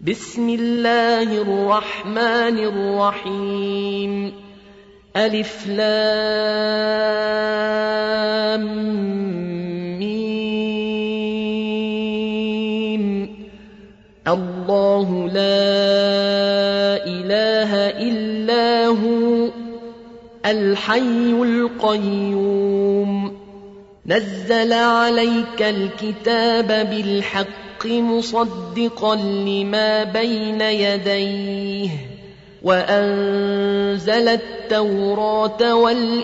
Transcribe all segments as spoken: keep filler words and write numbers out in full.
بسم الله الرحمن الرحيم ألف لام ميم الله لا إله إلا هو الحي القيوم نزل عليك الكتاب بالحق مصدقا لما بين يديه وأنزل التوراة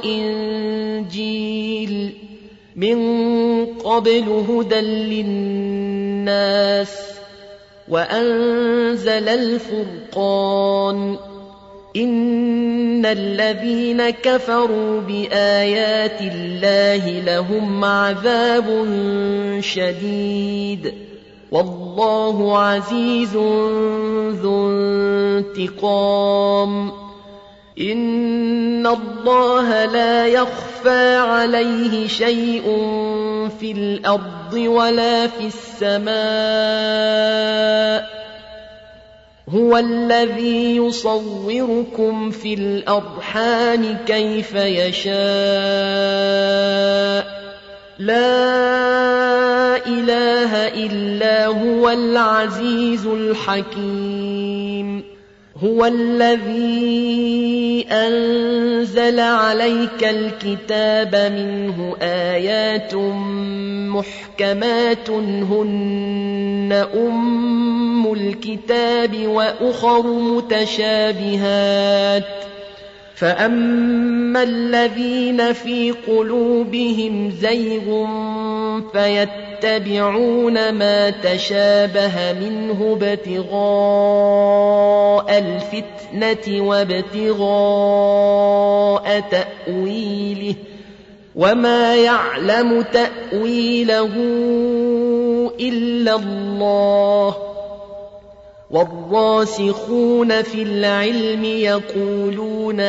والإنجيل من قبل هدى للناس وأنزل الفرقان إن الذين كفروا بآيات الله لهم عذاب شديد والله عزيز ذو انتقام إن الله لا يخفى عليه شيء في الأرض ولا في السماء هو الذي يصوركم في الأرحام كيف يشاء لا إله إلا هو العزيز الحكيم هو الذي أنزل عليك الكتاب منه آيات محكمات هن أم الكتاب وأخر متشابهات فأما الذين في قلوبهم زيغ فيتبعون ما تشابه منه ابتغاء الفتنة وابتغاء تأويله وما يعلم تأويله إلا الله والراسخون في العلم يقولون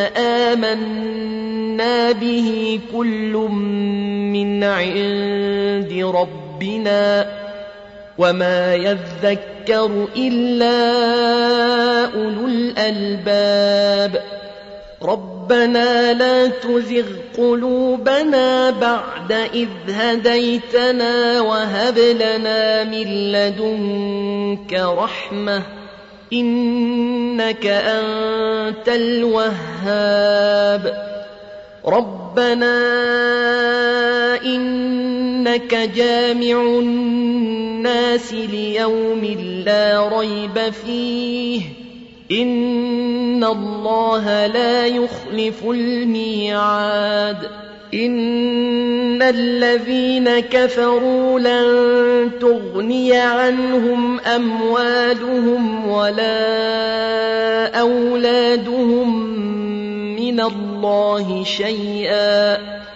آمنا به كل من عند ربنا وما يذكر إلا أولو الألباب ربنا لا تزغ قلوبنا بعد إذ هديتنا وهب لنا من لدنك رحمة إنك أنت الوهاب ربنا إنك جامع الناس ليوم لا ريب فيه إن الله لا يخلف الميعاد إن الذين كفروا لن تغني عنهم أموالهم ولا أولادهم من الله شيئا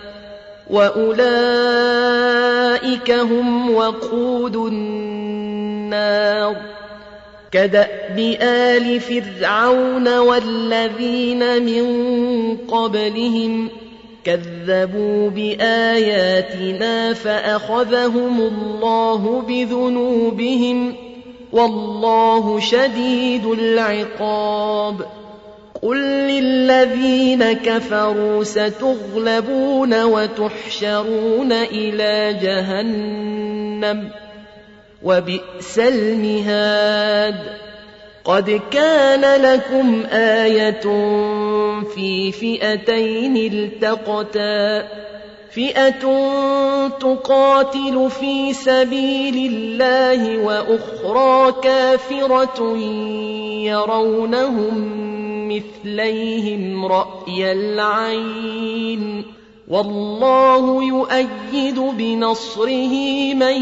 وأولئك هم وقود النار كدأب آل فرعون والذين من قبلهم كذبوا بآياتنا فأخذهم الله بذنوبهم والله شديد العقاب قل للذين كفروا ستغلبون وتحشرون إلى جهنم وبئس المهاد قد كان لكم آية في فئتين التقتا فئة تقاتل في سبيل الله وأخرى كافرة يرونهم مثليهم رأي العين والله يؤيد بنصره من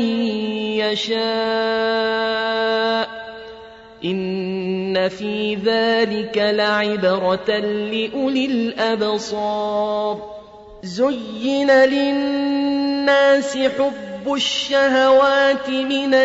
يشاء إن في ذلك لعبرة لأولي الأبصار زين للناس حب الشهوات من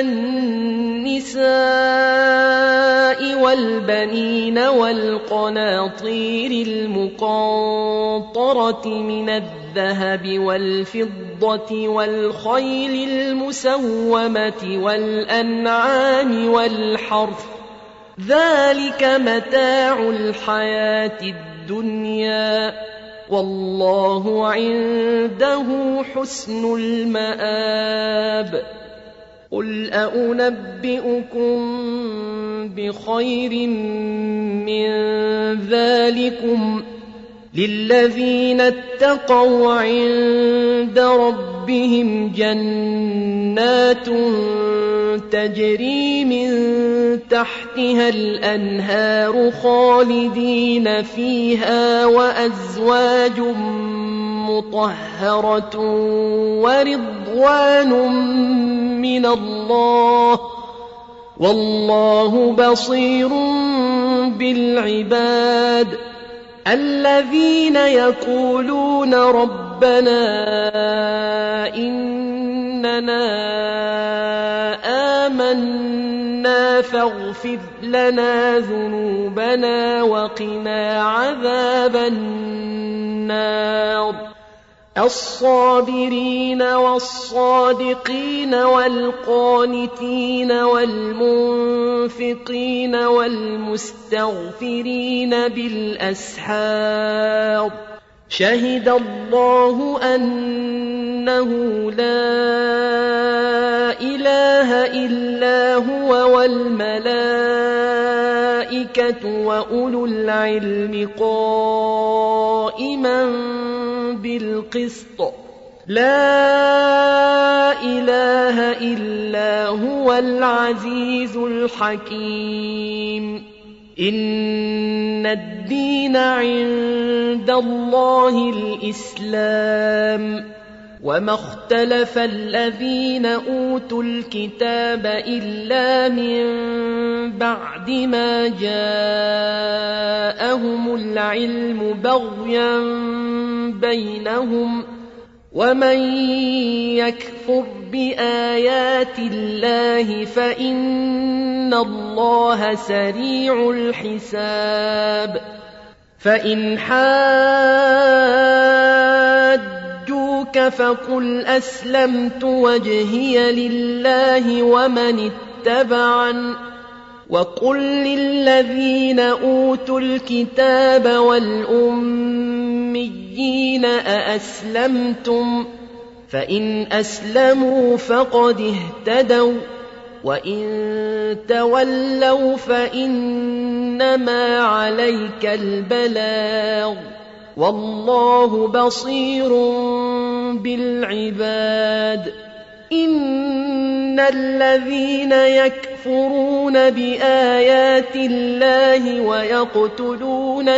النساء والبنين والقناطير المقنطرة من الذهب والفضة والخيل المسومة والأنعام والحرث ذلك متاع الحياة الدنيا والله عنده حسن المآب قل أنبئكم بخير من ذلكم للذين اتقوا عند ربهم جنات تجري من تحتها الأنهار خالدين فيها وأزواج مطهرة ورضوان من الله والله بصير بالعباد الذين يقولون ربنا إننا آمنا فاغفر لنا ذنوبنا وقنا عذاب النار الصابرين والصادقين والقانتين والمنفقين والمستغفرين بالأسحار شهد الله أنه لا إله إلا هو والملائكة وأولو العلم قائما بالقسط لا إله إلا هو العزيز الحكيم إن الدين عند الله الإسلام وما اختلف الذين أوتوا الكتاب إلا من بعد ما جاءهم العلم بغيا بينهم ومن يكفر بآيات الله فإن الله سريع الحساب فإن حاجوك فقل أسلمت وجهي لله ومن اتبعن وقل للذين أوتوا الكتاب والأميين أأسلمتم فإن أسلموا فقد اهتدوا وإن تولوا فإنما عليك البلاغ والله بصير بالعباد إن الذين يكفرون بآيات الله ويقتلون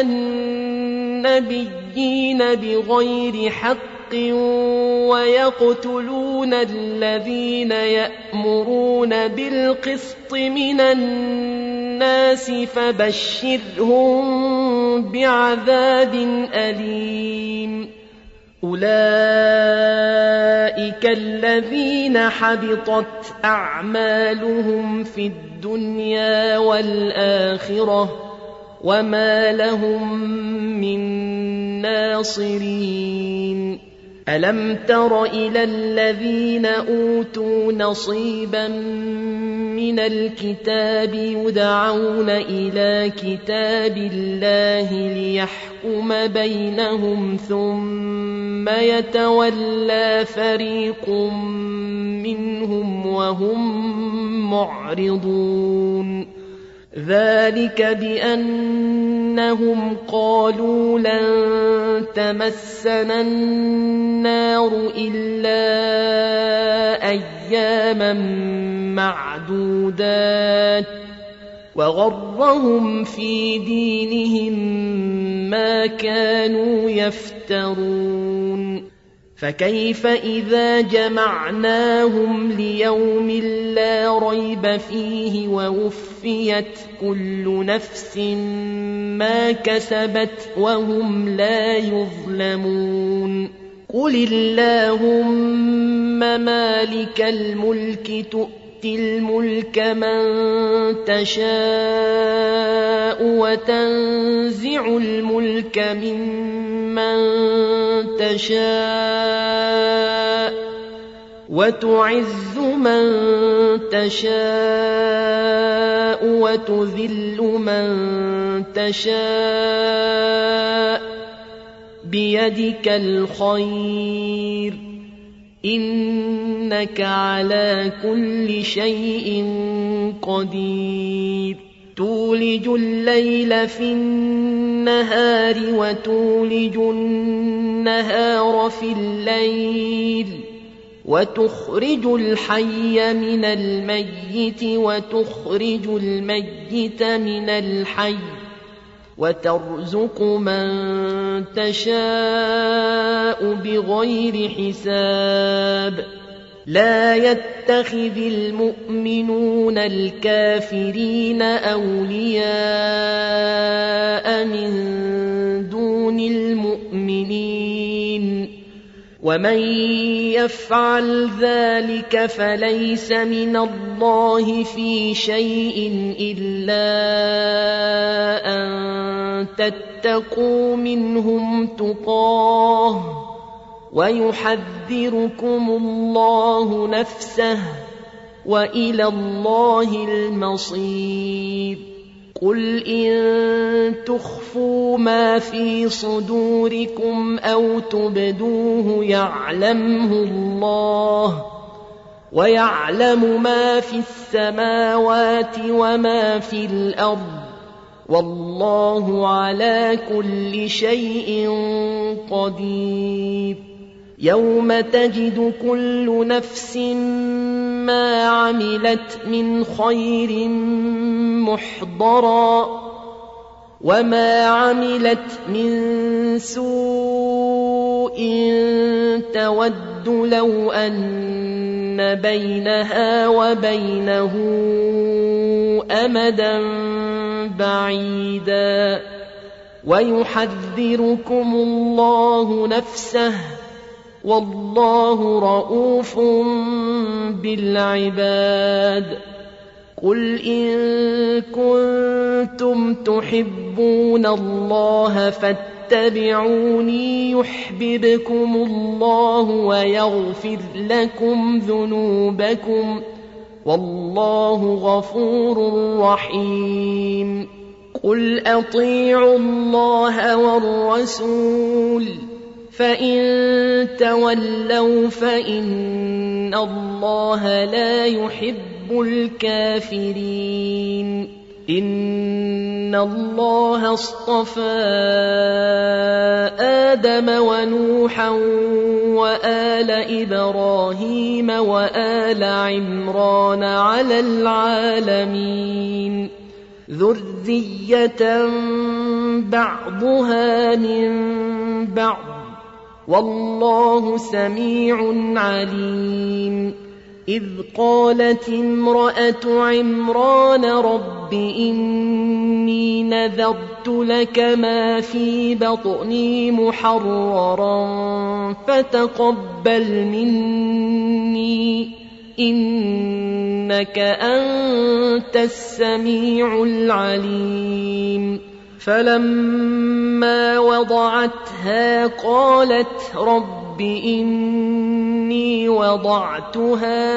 النبيين بغير حق ويقتلون الذين يأمرون بالقسط من الناس فبشرهم بعذاب أليم أولئك الذين حبطت أعمالهم في الدنيا والآخرة وما لهم من ناصرين ألم تر إلى الذين أوتوا نصيبا من الكتاب يدعون إلى كتاب الله ليحكم بينهم ثم يتولى فريق منهم وهم معرضون ذلك بأنهم قالوا لن تمسنا النار إلا أياما معدودات وغرهم في دينهم ما كانوا يفترون فكيف إذا جمعناهم ليوم لا ريب فيه ووفيت كل نفس ما كسبت وهم لا يظلمون قل اللهم مالك الملك تؤتي الملك من تشاء وتنزع الملك ممن تشاء وتعز من تشاء وتذل من تشاء بيدك الخير إنك على كل شيء قدير تولج الليل في النهار وتولج النهار في الليل وتخرج الحي من الميت وتخرج الميت من الحي وترزق من تشاء بغير حساب لا يتخذ المؤمنون الكافرين أولياء من دون المؤمنين ومن يفعل ذلك فليس من الله في شيء إلا أن تتقوا منهم تقاه ويحذركم الله نفسه وإلى الله المصير قل إن تخفوا ما في صدوركم أو تبدوه يعلمه الله ويعلم ما في السماوات وما في الأرض والله على كل شيء قدير يوم تجد كل نفس ما عملت من خير محضرا وما عملت من سوء تود لو أن بينها وبينه أمدا بعيدا ويحذركم الله نفسه والله رءوف بالعباد قل إن كنتم تحبون الله فاتبعوني يحببكم الله ويغفر لكم ذنوبكم والله غفور رحيم قل أطيعوا الله والرسول فإن تولوا فإن الله لا يحب الكافرين إن الله اصطفى آدم ونوحا وآل إبراهيم وآل عمران على العالمين ذرية بعضها من بعض والله سميع عليم إذ قالت امرأة عمران رب إني نذرت لك ما في بطني محررا فتقبل مني إنك أنت السميع العليم فلما وضعتها قالت رب إني وضعتها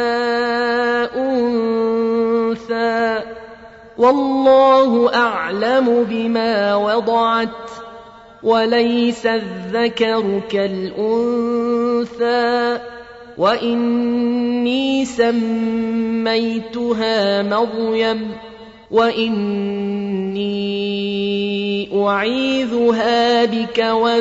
أنثى والله أعلم بما وضعت وليس الذكر كالأنثى وإني سميتها مريم وإني أعيذها بك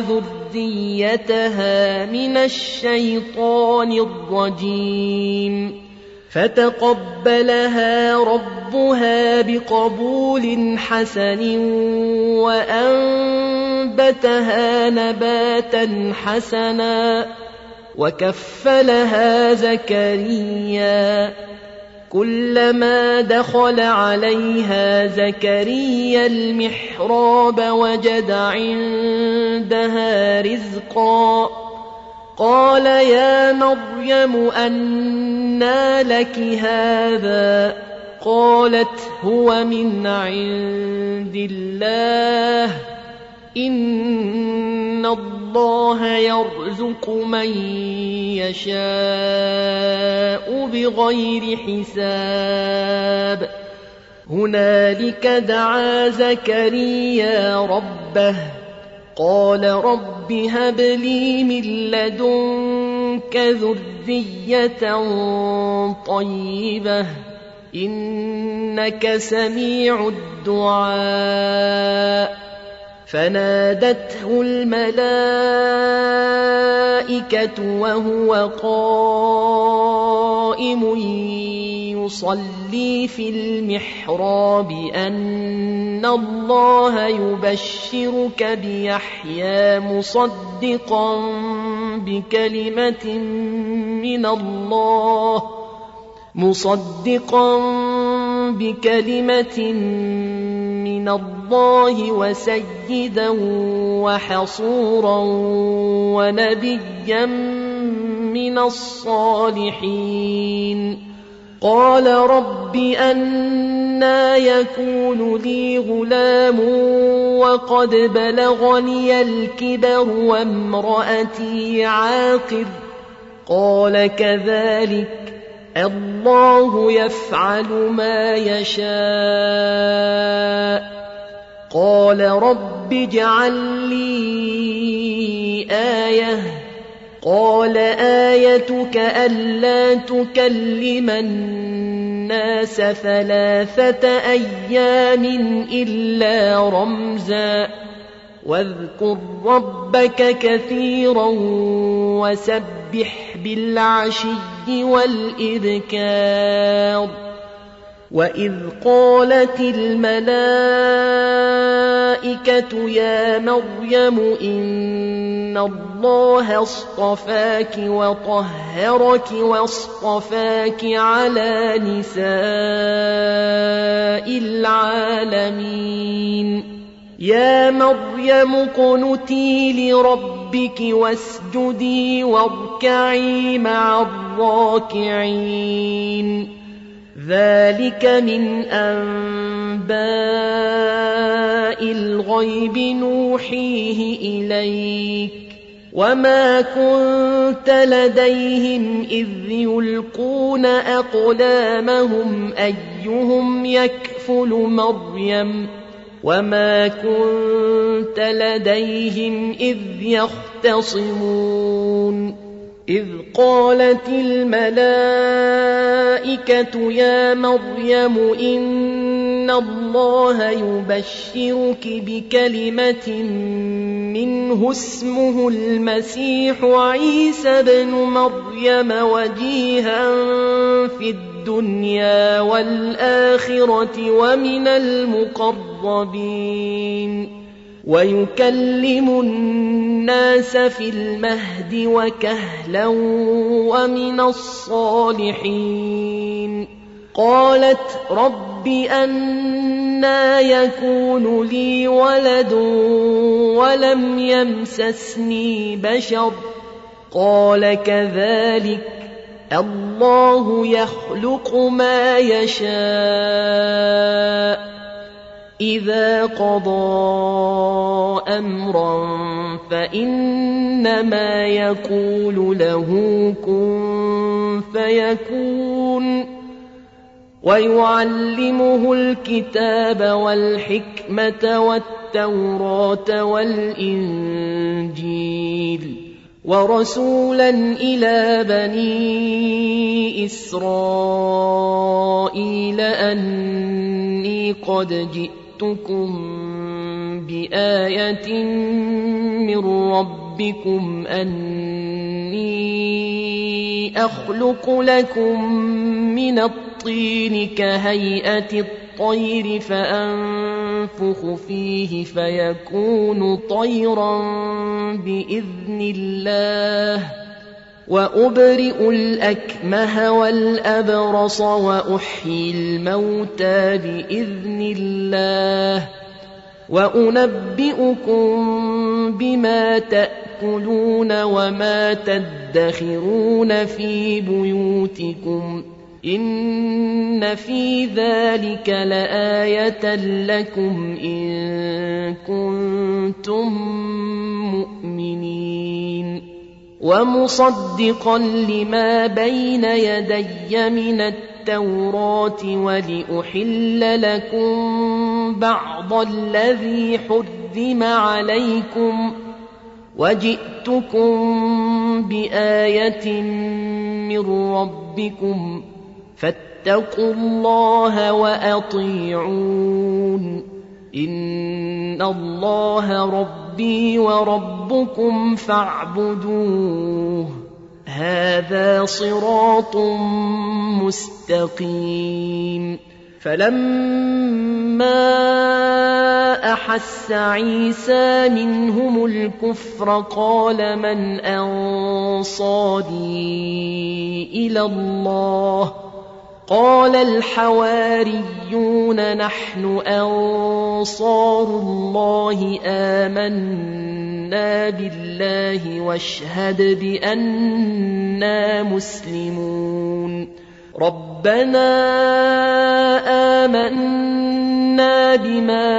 وذريتها من الشيطان الرجيم فتقبلها ربها بقبول حسن وأنبتها نباتا حسنا وكفلها زكريا كلما دخل عليها زكريا المحراب وجد عندها رزقا قال يا مريم أنى لك هذا قالت هو من عند الله إن الله يرزق من يشاء بغير حساب هنالك دعا زكريا ربه قال رب هب لي من لدنك ذرية طيبة إنك سميع الدعاء فنادته الملائكة وهو قائم يصلي في المحراب أن الله يبشرك بيحيى مصدقا بكلمة من الله مصدقا بكلمة من الله وسيدا وحصورا ونبيا من الصالحين قال رب أنى يكون لي غلام وقد بلغني الكبر وامرأتي عاقر قال كذلك الله يفعل ما يشاء قال رب اجعل لي آية قال آيتك ألا تكلم الناس ثلاثة أيام إلا رمزا واذكر ربك كثيرا وسبح بالعشي والإذكار وإذ قالت الملائكة يا مريم إن الله اصطفاك وطهرك واصطفاك على نساء العالمين يا مريم اقنتي لربك واسجدي واركعي مع الراكعين ذلك من أنباء الغيب نوحيه إليك وما كنت لديهم إذ يلقون أقلامهم أيهم يكفل مريم وما كنت لديهم إذ يختصمون إذ قالت الملائكة يا مريم إن الله يبشرك بكلمة منه اسمه المسيح عيسى بن مريم وجيها في الدنيا والآخرة ومن المقربين ويكلم الناس في المهد وكهلا ومن الصالحين قالت رب أنى يكون لي ولد ولم يمسسني بشر قال كذلك الله يخلق ما يشاء إذا قضى أمرا فإنما يقول له كن فيكون ويعلمه الكتاب والحكمة والتوراة والإنجيل ورسولا إلى بني إسرائيل أني قد جئتكم بآية من ربكم أني أخلق لكم من الطين كهيئة الطير فأنفخ فيه فيكون طيرا بإذن الله وأبرئ الأكمه والأبرص وأحيي الموتى بإذن الله وأنبئكم بما تأكلون وما تدخرون في بيوتكم إن في ذلك لآية لكم إن كنتم مؤمنين ومصدقا لما بين يدي من التوراة ولأحل لكم بعض الذي حرم عليكم وجئتكم بآية من ربكم فاتقوا الله وأطيعون إن الله ربي وربكم فاعبدوه هذا صراط مستقيم فلما أحس عيسى منهم الكفر قال من أنصاري إلى الله قال الحواريون نحن أنصار الله آمنا بالله واشهد بأننا مسلمون ربنا آمنا بما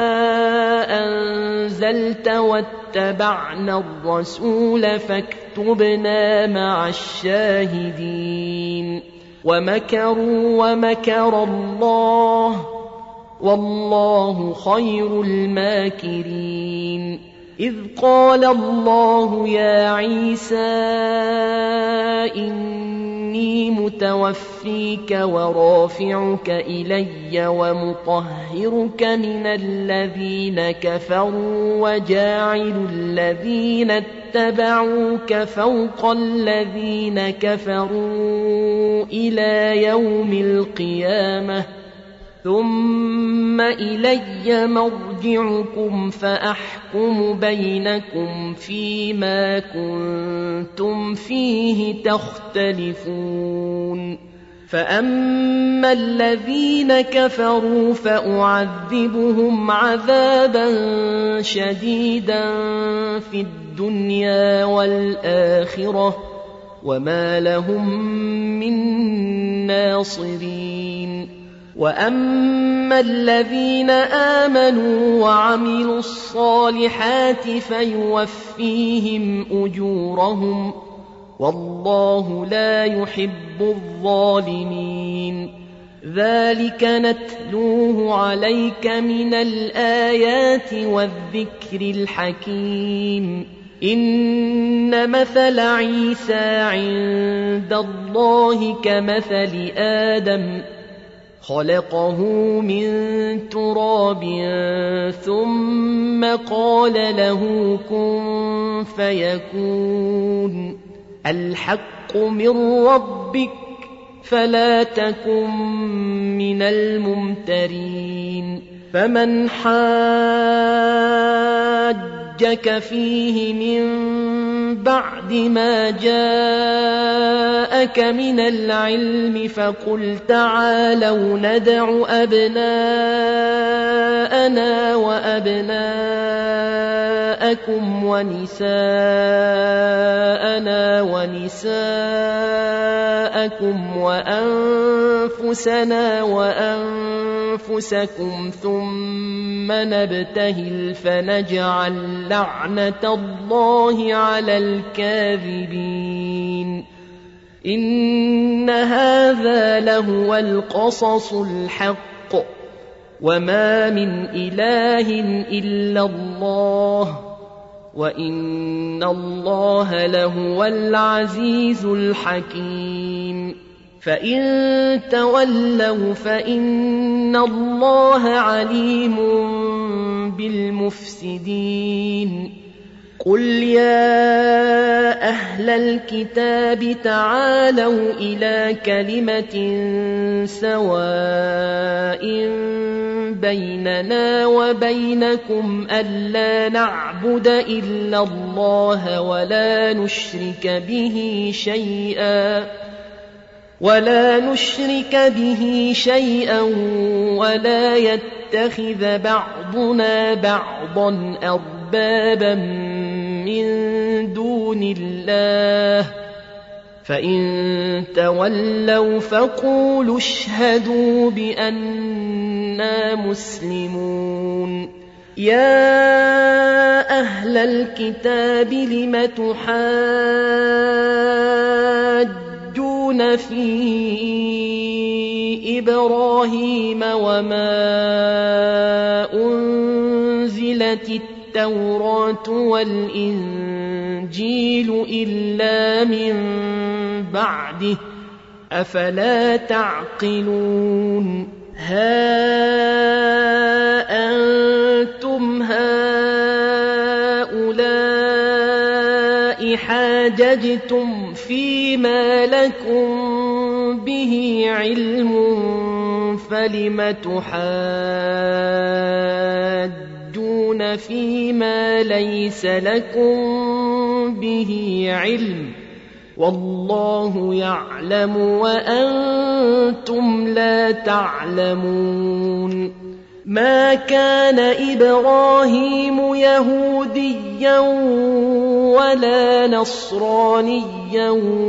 أنزلت واتبعنا الرسول فاكتبنا مع الشاهدين ومكروا ومكر الله والله خير الماكرين إذ قال الله يا عيسى إني متوفيك ورافعك إلي ومطهرك من الذين كفروا وجاعل الذين اتبعوك فوق الذين كفروا إلى يوم القيامة ثم إلي مرجعكم فأحكم بينكم فيما كنتم فيه تختلفون فأما الذين كفروا فأعذبهم عذابا شديدا في الدنيا والآخرة وما لهم من ناصرين وأما الذين آمنوا وعملوا الصالحات فيوفيهم أجورهم والله لا يحب الظالمين ذلك نتلوه عليك من الآيات والذكر الحكيم إن مثل عيسى عند الله كمثل آدم خلقه من تراب ثم قال له كن فيكون الحق من ربك فلا تكن من الممترين فمن حاجك فيه من بعد ما جاءك من العلم فقل تعالوا ندع أبناءنا وأبناءكم ونساءنا ونساءكم وأنفسنا وأنفسكم ثم نبتهل فنجعل لعنة الله على الكاذبين إن هذا لهو القصص الحق وما من إله إلا الله وإن الله لهو العزيز الحكيم فإن تولوا فإن الله عليم بالمفسدين قل يا أهل الكتاب تعالوا إلى كلمة سواء بيننا وبينكم ألا نعبد إلا الله ولا نشرك به شيئا ولا نشرك به شيئا ولا يتخذ بعضنا بعضا أربابا من دون الله فإن تولوا فقولوا اشهدوا بأننا مسلمون. يا أهل الكتاب لم تحاجون في إبراهيم وما أنزلت التوراة والإنجيل إلا من بعده أفلا تعقلون. ها أنتم هؤلاء حاججتم فيما لكم به علم فلم تحاجون فيما ليس لكم به علم والله يعلم وأنتم لا تعلمون. ما كان إبراهيم يهوديا ولا نصرانيا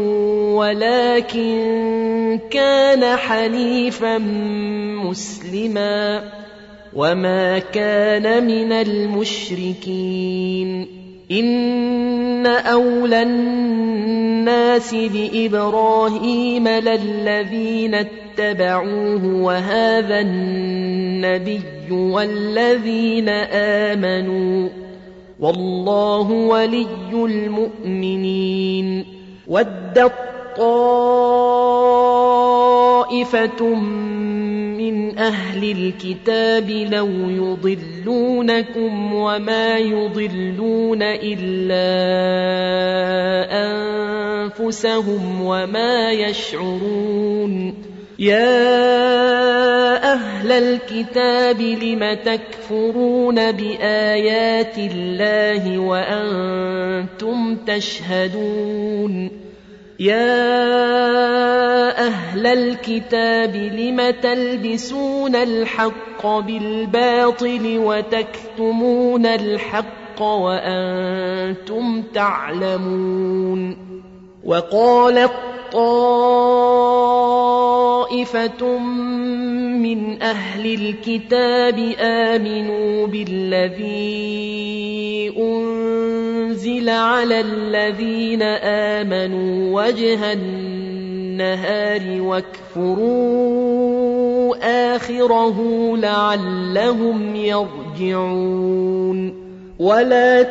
ولكن كان حنيفا مسلما وما كان من المشركين. إن أولى الناس بإبراهيم للذين اتبعوه وهذا النبي والذين آمنوا والله ولي المؤمنين. ودت طائفة من أهل الكتاب لو يضلونكم وما يضلون إلا أنفسهم وما يشعرون. يا أهل الكتاب لم تكفرون بآيات الله وأنتم تشهدون. يا أهل الكتاب لم تلبسون الحق بالباطل وتكتمون الحق وأنتم تعلمون. وقالت طائفة من أهل الكتاب آمنوا بالذي أنزل على الذين آمنوا وجه النهار واكفروا آخره لعلهم يرجعون. ولا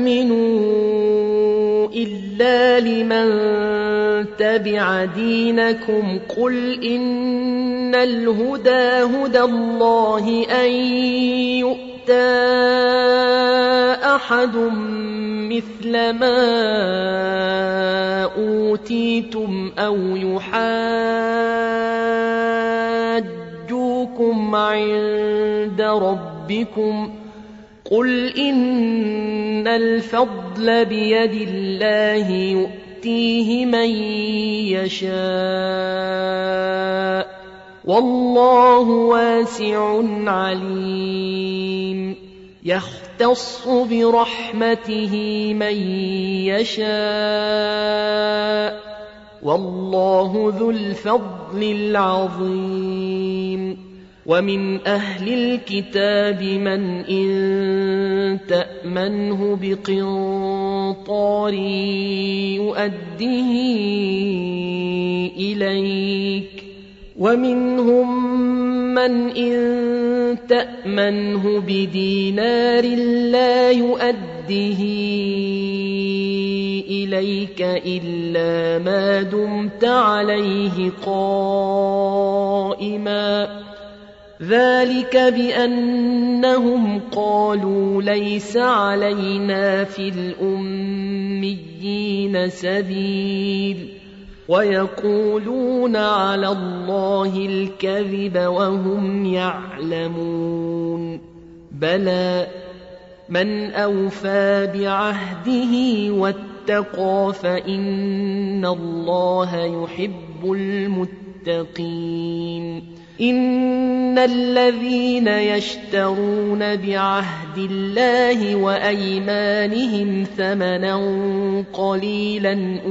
تؤمنوا إلا لمن تبع دينكم قل إن الهدى هدى الله أن يؤتى أحد مثل ما أوتيتم أو يحاجوكم عند ربكم قل إن الفضل بيد الله يؤتيه من يشاء والله واسع عليم. يختص برحمته من يشاء والله ذو الفضل العظيم. ومن أهل الكتاب من إن تأمنه بقنطار يؤديه إليك ومنهم من إن تأمنه بدينار لا يؤديه إليك إلا ما دمت عليه قائما ذلك بأنهم قالوا ليس علينا في الأميين سبيل ويقولون على الله الكذب وهم يعلمون. بلى من أوفى بعهده واتقى فإن الله يحب المتقين. إن الذين يشترون بعهد الله وأيمانهم ثمنا قليلا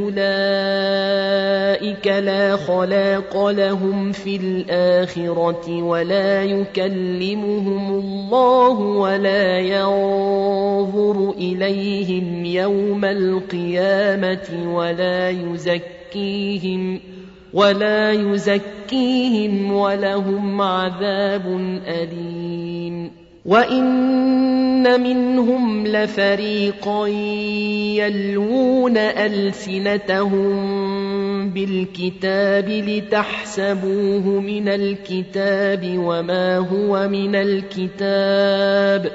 أولئك لا خلاق لهم في الآخرة ولا يكلمهم الله ولا ينظر إليهم يوم القيامة ولا يزكيهم ولا يزكيهم ولهم عذاب أليم وإن منهم لفريقا يلوون ألسنتهم بالكتاب لتحسبوه من الكتاب وما هو من الكتاب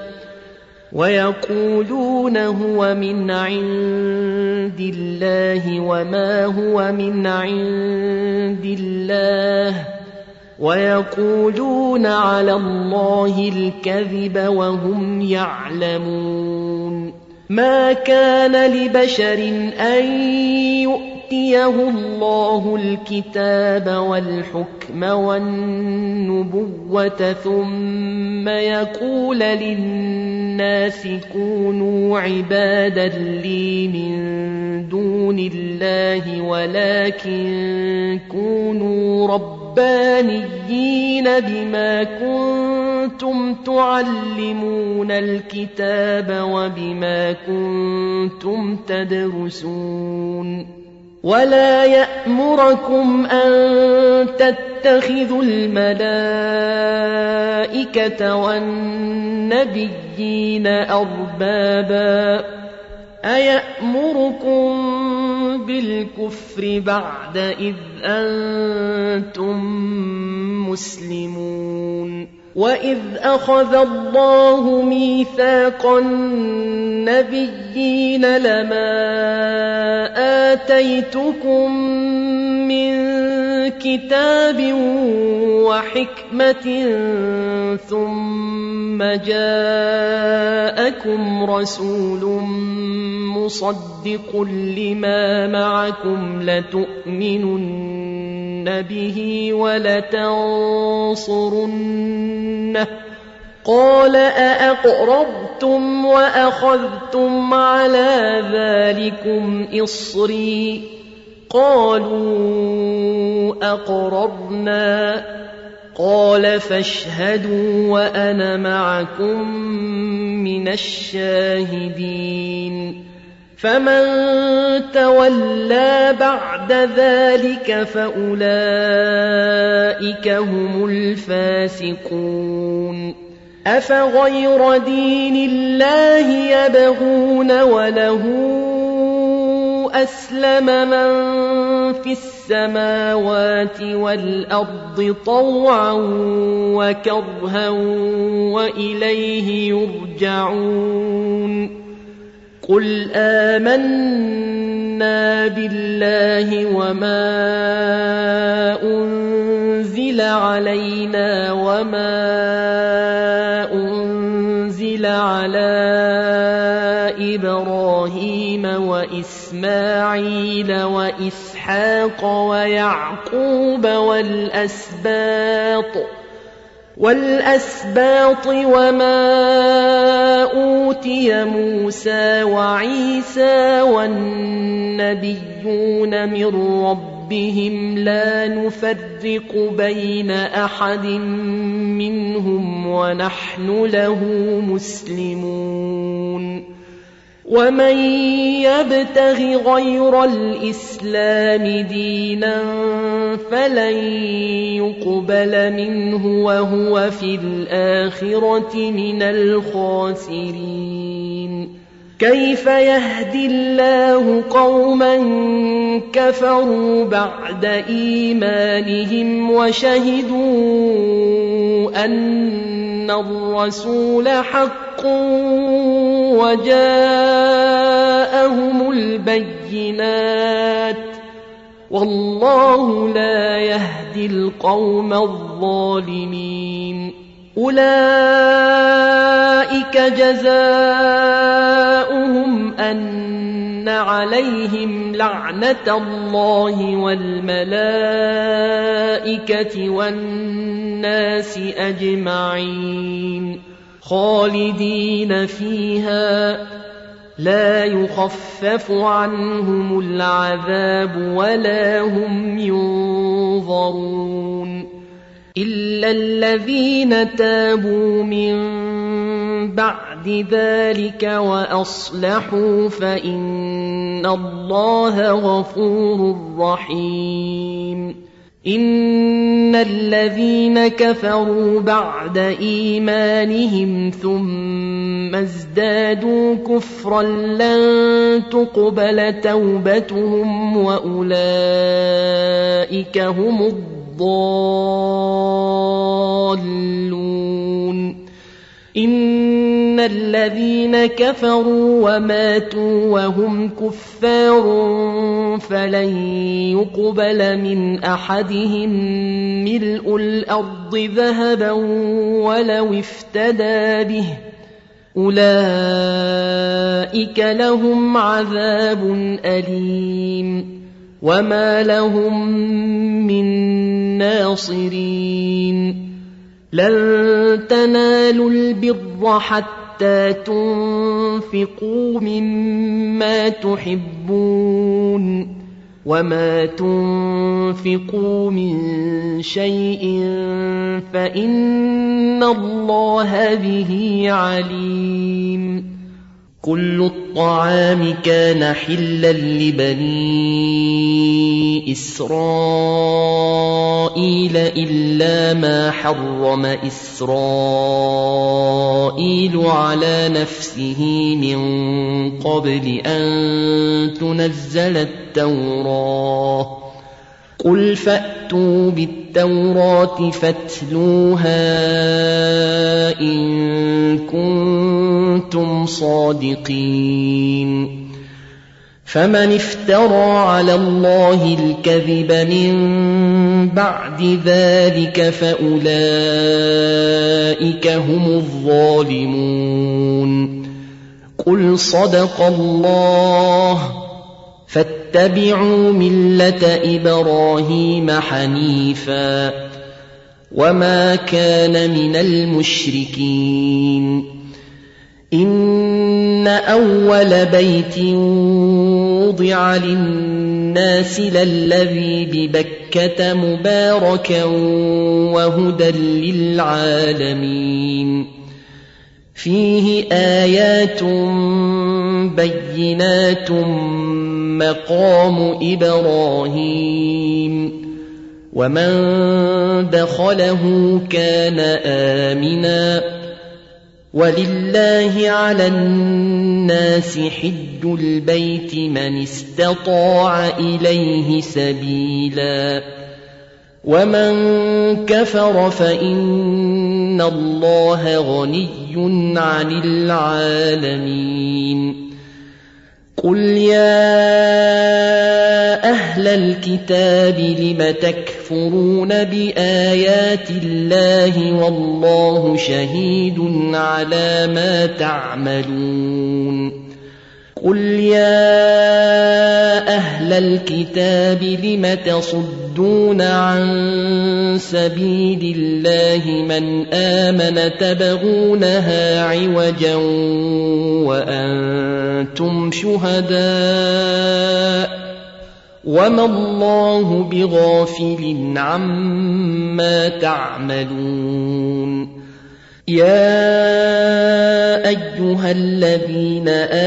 ويقولون هو من عند الله وما هو من عند الله ويقولون على الله الكذب وهم يعلمون ما كان لبشر أن يؤتيه الله الكتاب والحكم والنبوة ثم يقول للناس كونوا عبادا لي من دون الله ولكن كونوا ربانيين بما كنتم تعلمون الكتاب وبما كنتم تدرسون ولا يأمركم أن تتخذوا الملائكة والنبيين أربابا أيأمركم بالكفر بعد إذ أنتم مسلمون وإذ أخذ الله ميثاق النبيين لما آتيتكم من كتاب وحكمة ثم جاءكم رسول مصدق لما معكم لتؤمنن به ولتنصرنه قال أأقررتم وأخذتم على ذلكم إصري قالوا أقررنا قال فاشهدوا وأنا معكم من الشاهدين فمن تولى بعد ذلك فأولئك هم الفاسقون أفغير دين الله يبغون وله أسلم من في السماوات والأرض طوعا وكرها وإليه يرجعون قل آمنا بالله وما أنزل علينا وما أنزل على إبراهيم وإسماعيل وإسحاق ويعقوب والأسباط والأسباط وما أوتي موسى وعيسى والنبيون من ربهم لا نفرق بين أحد منهم ونحن له مسلمون ومن يبتغ غير الإسلام دينا فلن يقبل منه وهو في الآخرة من الخاسرين كيف يهدي الله قوما كفروا بعد إيمانهم وشهدوا أن الرسول حق وجاءهم البينات والله لا يهدي القوم الظالمين أولئك جزاؤهم أن عليهم لعنة الله والملائكة والناس الناس أجمعين خالدين فيها لا يخفف عنهم العذاب ولا هم ينظرون إلا الذين تابوا من بعد ذلك وأصلحوا فإن الله غفور رحيم إن الذين كفروا بعد إيمانهم ثم ازدادوا كفرا لن تقبل توبتهم وأولئك هم الضالون إن الذين كفروا وماتوا وهم كفار فلن يقبل من أحدهم ملء الأرض ذهبا ولو افتدى به أولئك لهم عذاب أليم وما لهم من ناصرين لن تنالوا البر حتى تنفقوا مما تحبون وما تنفقوا من شيء فإن الله به عليم كل الطعام كان حلا لبني إسرائيل إلا ما حرم إسرائيل على نفسه من قبل أن تنزل التوراة قل فأتوا بالتوراة فاتلوها إن كنتم صادقين فمن افترى على الله الكذب من بعد ذلك فأولئك هم الظالمون قل صدق الله فاتبعوا ملة إبراهيم حنيفا وما كان من المشركين إن أول بيت وضع للناس للذي ببكة مباركا وهدى للعالمين فيه آيات بينات مقام إبراهيم ومن دخله كان آمنا ولله على الناس حج البيت من استطاع إليه سبيلا ومن كفر فإن الله غني عن العالمين قل يا أهل الكتاب لم تكفرون بآيات الله والله شهيد على ما تعملون قل يا أهل الكتاب لم تصدون عن سبيل الله من آمن تبغونها عوجا وأنتم شهداء وما الله بغافل عما تعملون يا أيها الذين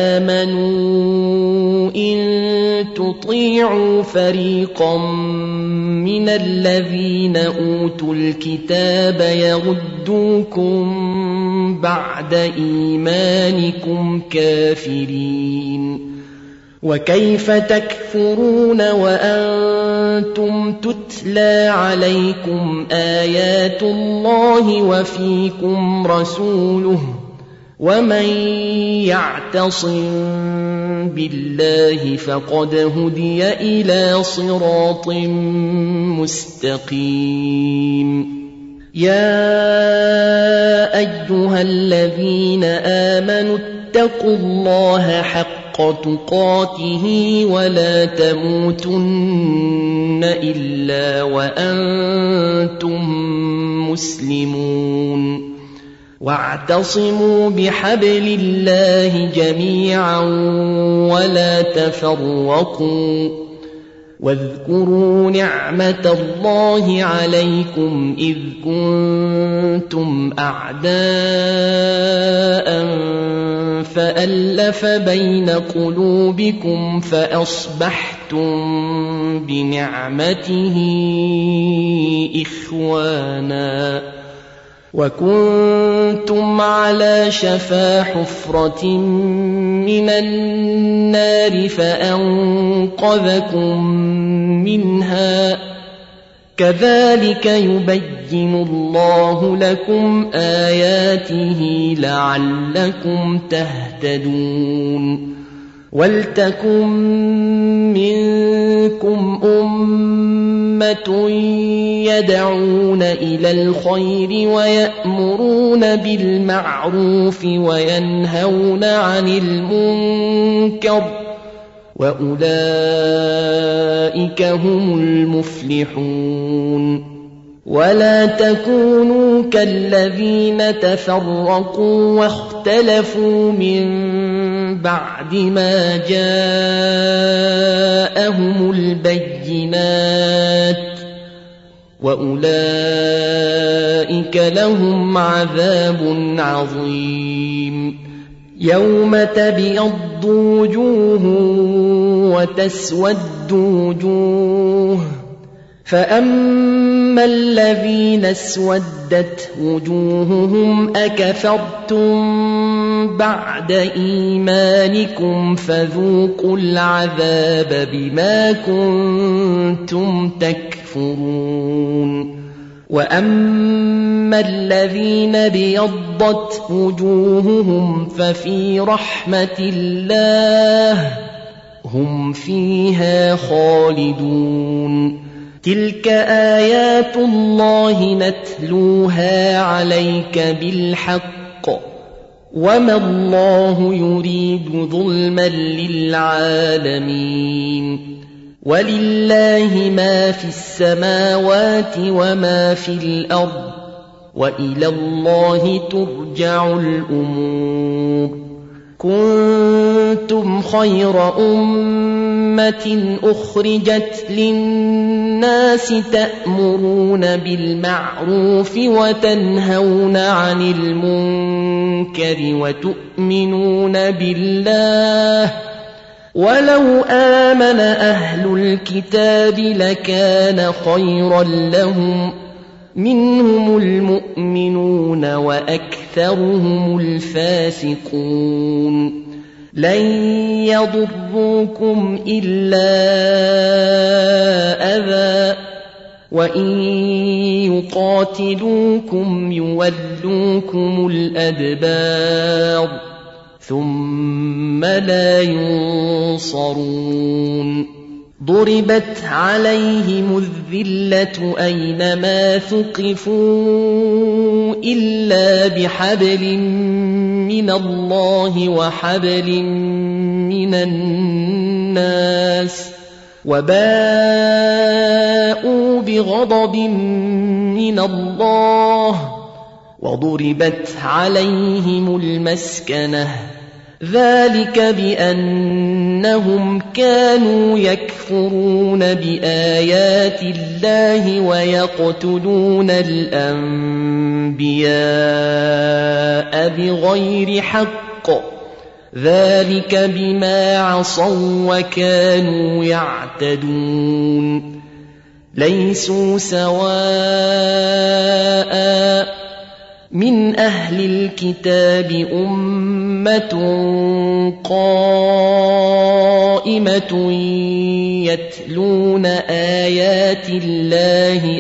آمنوا إن تطيعوا فريقا من الذين أوتوا الكتاب يردوكم بعد إيمانكم كافرين وكيف تكفرون وأنتم تتلى عليكم آيات الله وفيكم رسوله ومن يعتصم بالله فقد هدي إلى صراط مستقيم يا أيها الذين آمنوا اتقوا الله حق تقاته ولا تموتن إلا وأنتم مسلمون واعتصموا بحبل الله جميعا ولا تفرقوا واذكروا نعمة الله عليكم إذ كنتم أعداء فألف بين قلوبكم فأصبحتم بنعمته إخوانا وكنتم على شفا حفرة من النار فأنقذكم منها كذلك يبين الله لكم آياته لعلكم تهتدون ولتكن منكم أمة يدعون إلى الخير ويأمرون بالمعروف وينهون عن المنكر وأولئك هم المفلحون ولا تكونوا كالذين تفرقوا واختلفوا من بعد ما جاءهم البينات وأولئك لهم عذاب عظيم يوم تبيض وجوه وتسود وجوه فأما الذين اسودت وجوههم أكفرتم بعد إيمانكم فذوقوا العذاب بما كنتم تكفرون وأما الذين بيضت وجوههم ففي رحمة الله هم فيها خالدون تلك آيات الله نتلوها عليك بالحق وما الله يريد ظلما للعالمين ولله ما في السماوات وما في الأرض وإلى الله ترجع الأمور كنتم خير أمة أخرجت للناس تأمرون بالمعروف وتنهون عن المنكر وتؤمنون بالله ولو آمن أهل الكتاب لكان خيرا لهم منهم المؤمنون وأكثرهم الفاسقون لن يضروكم إلا أذى وإن يقاتلوكم يولوكم الأدبار ثم لا ينصرون ضربت عليهم الذلة أينما ثقفوا إلا بحبل من الله وحبل من الناس وباءوا بغضب من الله وضربت عليهم المسكنة ذلك بأنهم كانوا يكفرون بآيات الله ويقتلون الأنبياء بغير حق ذلك بما عصوا وكانوا يعتدون ليسوا سواء من أهل الكتاب أمة قائمة يتلون آيات الله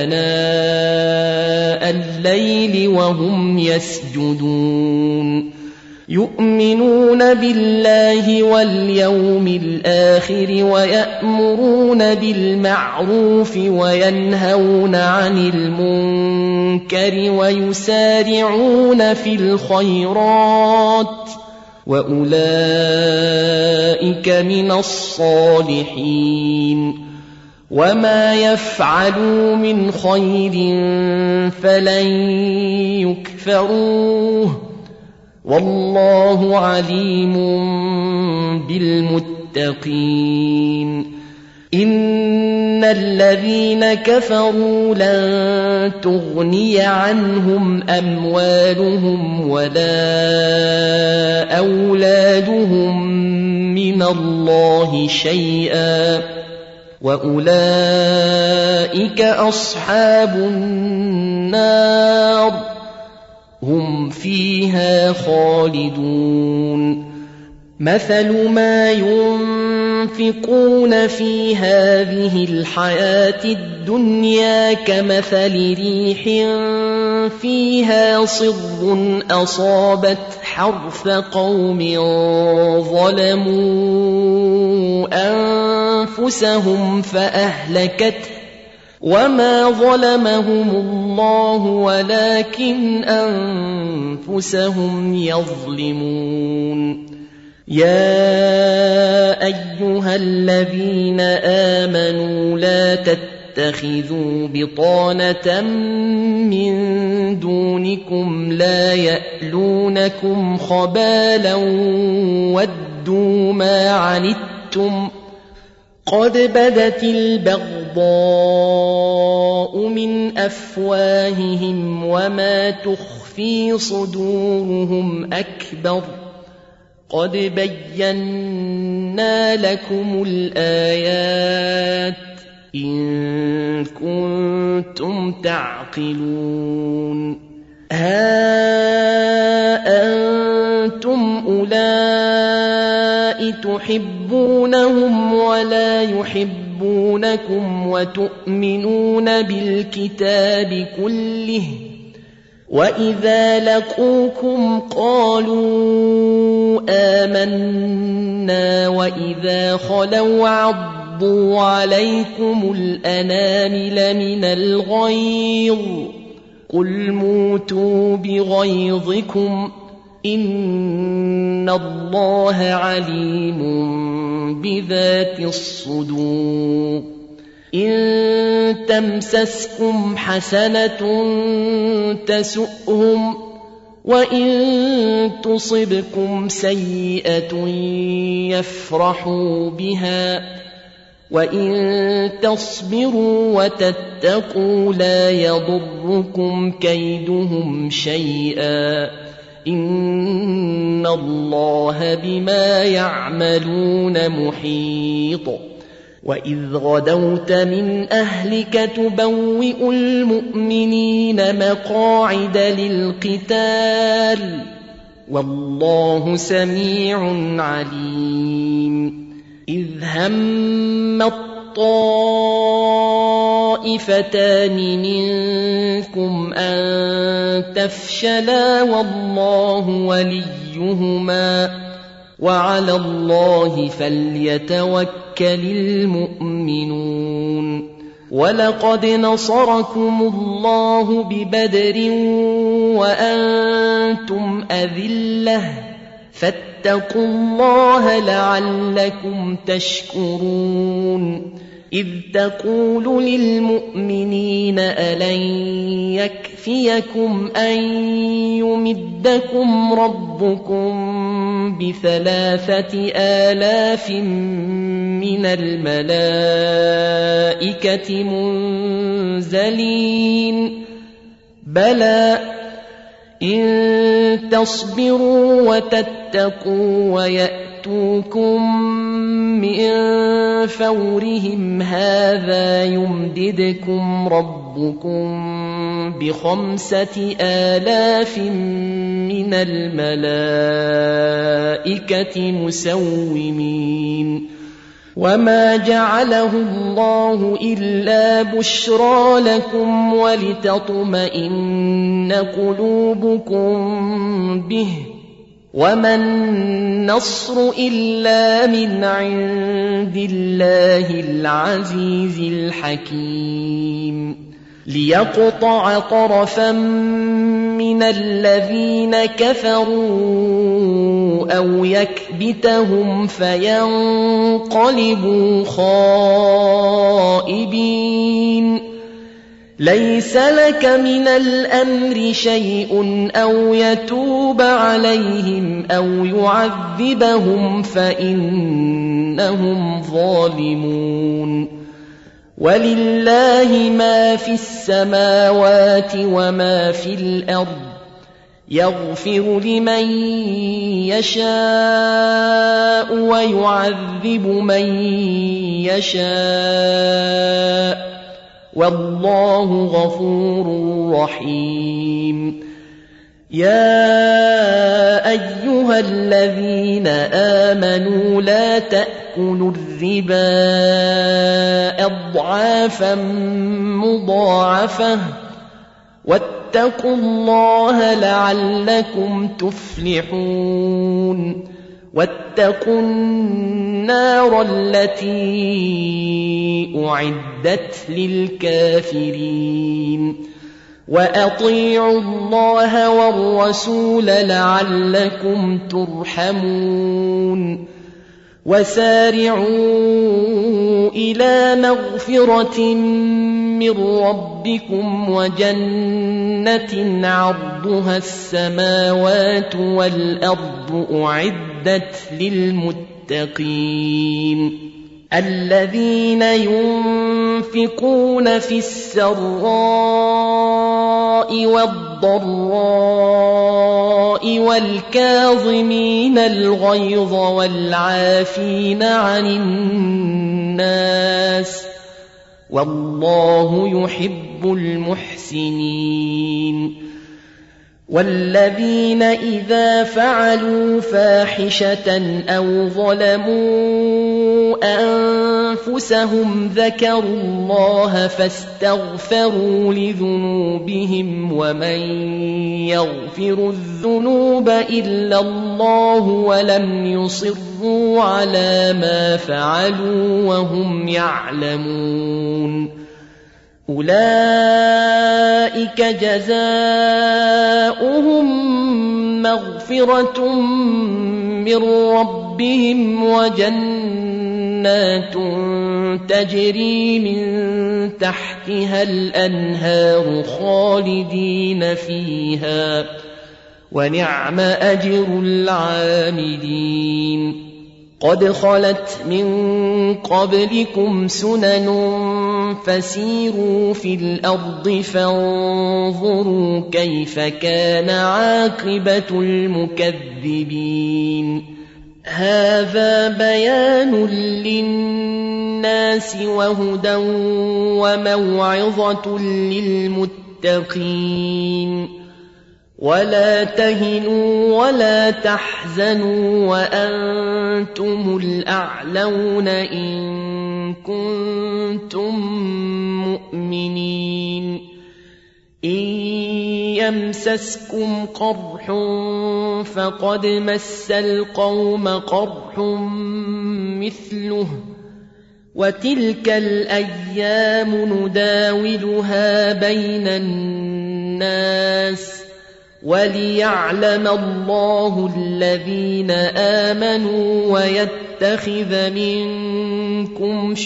آناء الليل وهم يسجدون يؤمنون بالله واليوم الآخر ويأمرون بالمعروف وينهون عن المنكر ويسارعون في الخيرات وأولئك من الصالحين وما يفعلوا من خير فلن يكفروه والله عليم بالمتقين إن الذين كفروا لن تغني عنهم أموالهم ولا أولادهم من الله شيئا وأولئك أصحاب النار هم فيها خالدون مثل ما ينفقون في هذه الحياة الدنيا كمثل ريح فيها صر أصابت حرث قوم ظلموا أنفسهم فأهلكته وما ظلمهم الله ولكن أنفسهم يظلمون يا أيها الذين آمنوا لا تتخذوا بطانة من دونكم لا يألونكم خبالا ودوا ما عنتم قد بدت البغضاء من أفواههم وما تخفي صدورهم أكبر قد بينا لكم الآيات إن كنتم تعقلون ها أنتم أولئك تحبونهم ولا يحبونكم وتؤمنون بالكتاب كله وإذا لقوكم قالوا آمنا وإذا خلوا عضوا عليكم الأنامل من الغيظ قل موتوا بغيظكم إن الله عليم بذات الصدور إن تمسسكم حسنة تسؤهم وإن تصبكم سيئة يفرحوا بها وإن تصبروا وتتقوا لا يضركم كيدهم شيئا إن الله بما يعملون محيط وإذ غدوت من أهلك تبوئ المؤمنين مقاعد للقتال والله سميع عليم إذ هم الطائفتان منكم أن تفشلا والله وليهما وعلى الله فليتوكل المؤمنون ولقد نصركم الله ببدر وأنتم أذلة فاتقوا الله لعلكم تشكرون إذ تقول للمؤمنين ألن يكفيكم أن يمدكم ربكم بثلاثة آلاف من الملائكة منزلين بلى إن تصبروا وتتقوا ويأتوكم من فورهم هذا يمددكم ربكم بخمسة آلاف من الملائكة مسومين وما جعله الله إلا بشرى لكم ولتطمئن قلوبكم به وما النصر إلا من عند الله العزيز الحكيم ليقطع طرفا من الذين كفروا أو يكبتهم فينقلبوا خائبين ليس لك من الأمر شيء أو يتوب عليهم أو يعذبهم فإنهم ظالمون ولله ما في السماوات وما في الأرض يغفر لمن يشاء ويعذب من يشاء والله غفور رحيم يا أيها الذين آمنوا لا تأكلوا الربا أضعافا مضاعفة واتقوا الله لعلكم تفلحون واتقوا النار التي أعدت للكافرين وأطيعوا الله والرسول لعلكم ترحمون وسارعوا إلى مغفرة من ربكم وجنة عرضها السماوات والأرض أعدت للمتقين الذين ينفقون في السراء والضراء والكاظمين الغيظ والعافين عن الناس والله يحب المحسنين والذين إذا فعلوا فاحشة أو ظلموا أنفسهم ذكروا الله فاستغفروا لذنوبهم ومن يغفر الذنوب إلا الله ولم يصروا على ما فعلوا وهم يعلمون أولئك جزاؤهم مغفرة من ربهم وجنات تجري من تحتها الأنهار خالدين فيها ونعم أجر العاملين قد خلت من قبلكم سنن فسيروا في الأرض فانظروا كيف كان عاقبة المكذبين هذا بيان للناس وهدى وموعظة للمتقين ولا تهنوا ولا تحزنوا وأنتم الأعلون إن كنتم مؤمنين إن يمسسكم قرح فقد مس القوم قرح مثله وتلك الأيام نداولها بين الناس وليعلم الله الذين آمنوا ويتخذ منكم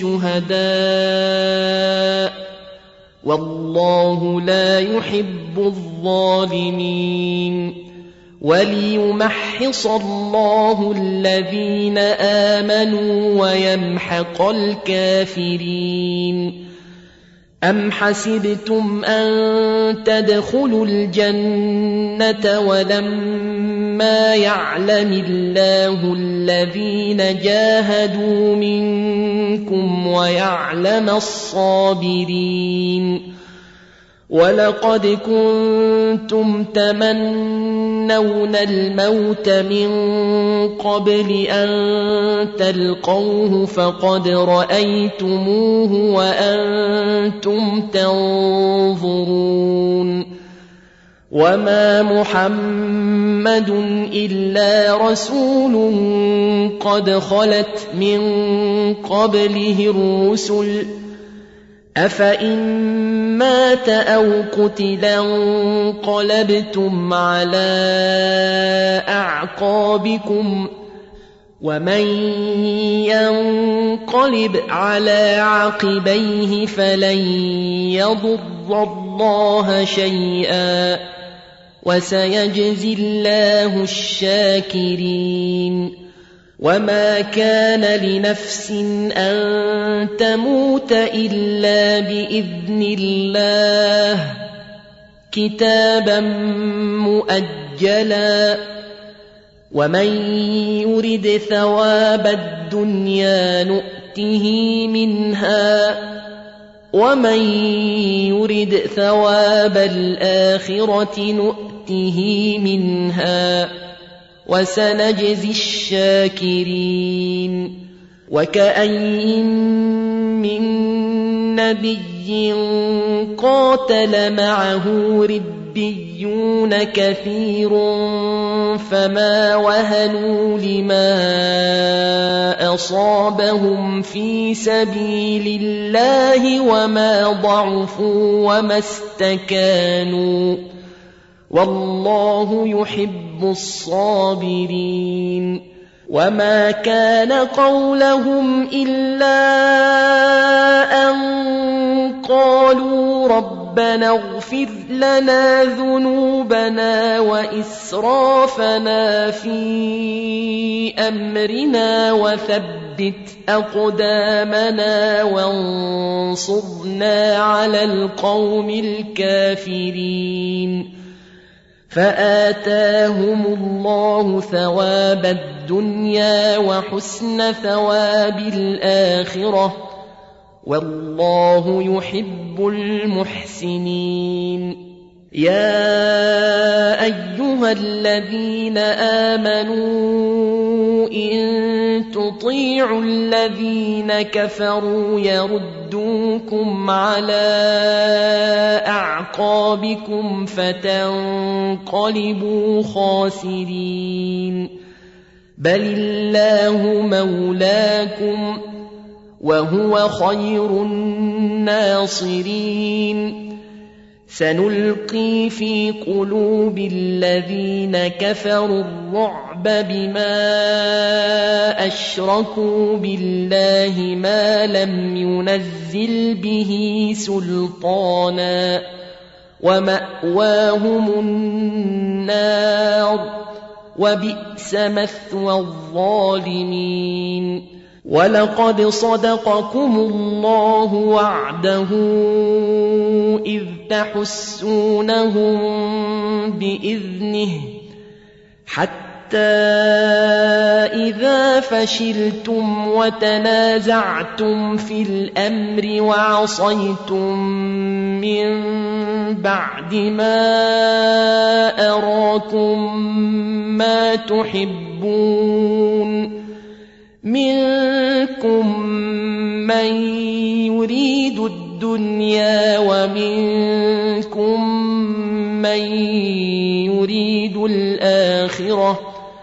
شهداء والله لا يحب الظالمين وليمحص الله الذين آمنوا ويمحق الكافرين أم حسبتم أن تدخلوا الجنة ولما يعلم الله الذين جاهدوا منكم ويعلم الصابرين ولقد كنتم تمنون الموت من قبل أن تلقوه فقد رأيتموه وأنتم تنظرون وما محمد إلا رسول قد خلت من قبله الرسل أفإن مات أو قتلا انقلبتم على أعقابكم ومن ينقلب على عقبيه فلن يضر الله شيئا وسيجزي الله الشاكرين وما كان لنفس أن تموت إلا بإذن الله كتابا مؤجلا ومن يرد ثواب الدنيا نؤته منها ومن يرد ثواب الآخرة نؤته منها وسنجزي الشاكرين وكأين من نبي قاتل معه ربيون كثير فما وهنوا لما أصابهم في سبيل الله وما ضعفوا وما استكانوا والله يحب الصابرين وما كان قولهم إلا أن قالوا ربنا اغفر لنا ذنوبنا وإسرافنا في أمرنا وثبت أقدامنا وانصرنا على القوم الكافرين فآتاهم الله ثواب الدنيا وحسن ثواب الآخرة والله يحب المحسنين يا أيها الذين آمنوا إن تطيعوا الذين كفروا يردوكم على أعقابكم فتنقلبوا خاسرين بل الله مولاكم وهو خير الناصرين سنلقي في قلوب الذين كفروا الرعب بما أشركوا بالله ما لم ينزل به سلطانا ومأواهم النار وبئس مثوى الظالمين ولقد صدقكم الله وعده إذ تحسونهم بإذنه حتى إذا فشلتم وتنازعتم في الأمر وعصيتم من بعد ما أراكم ما تحبون منكم من يريد الدنيا ومنكم من يريد الآخرة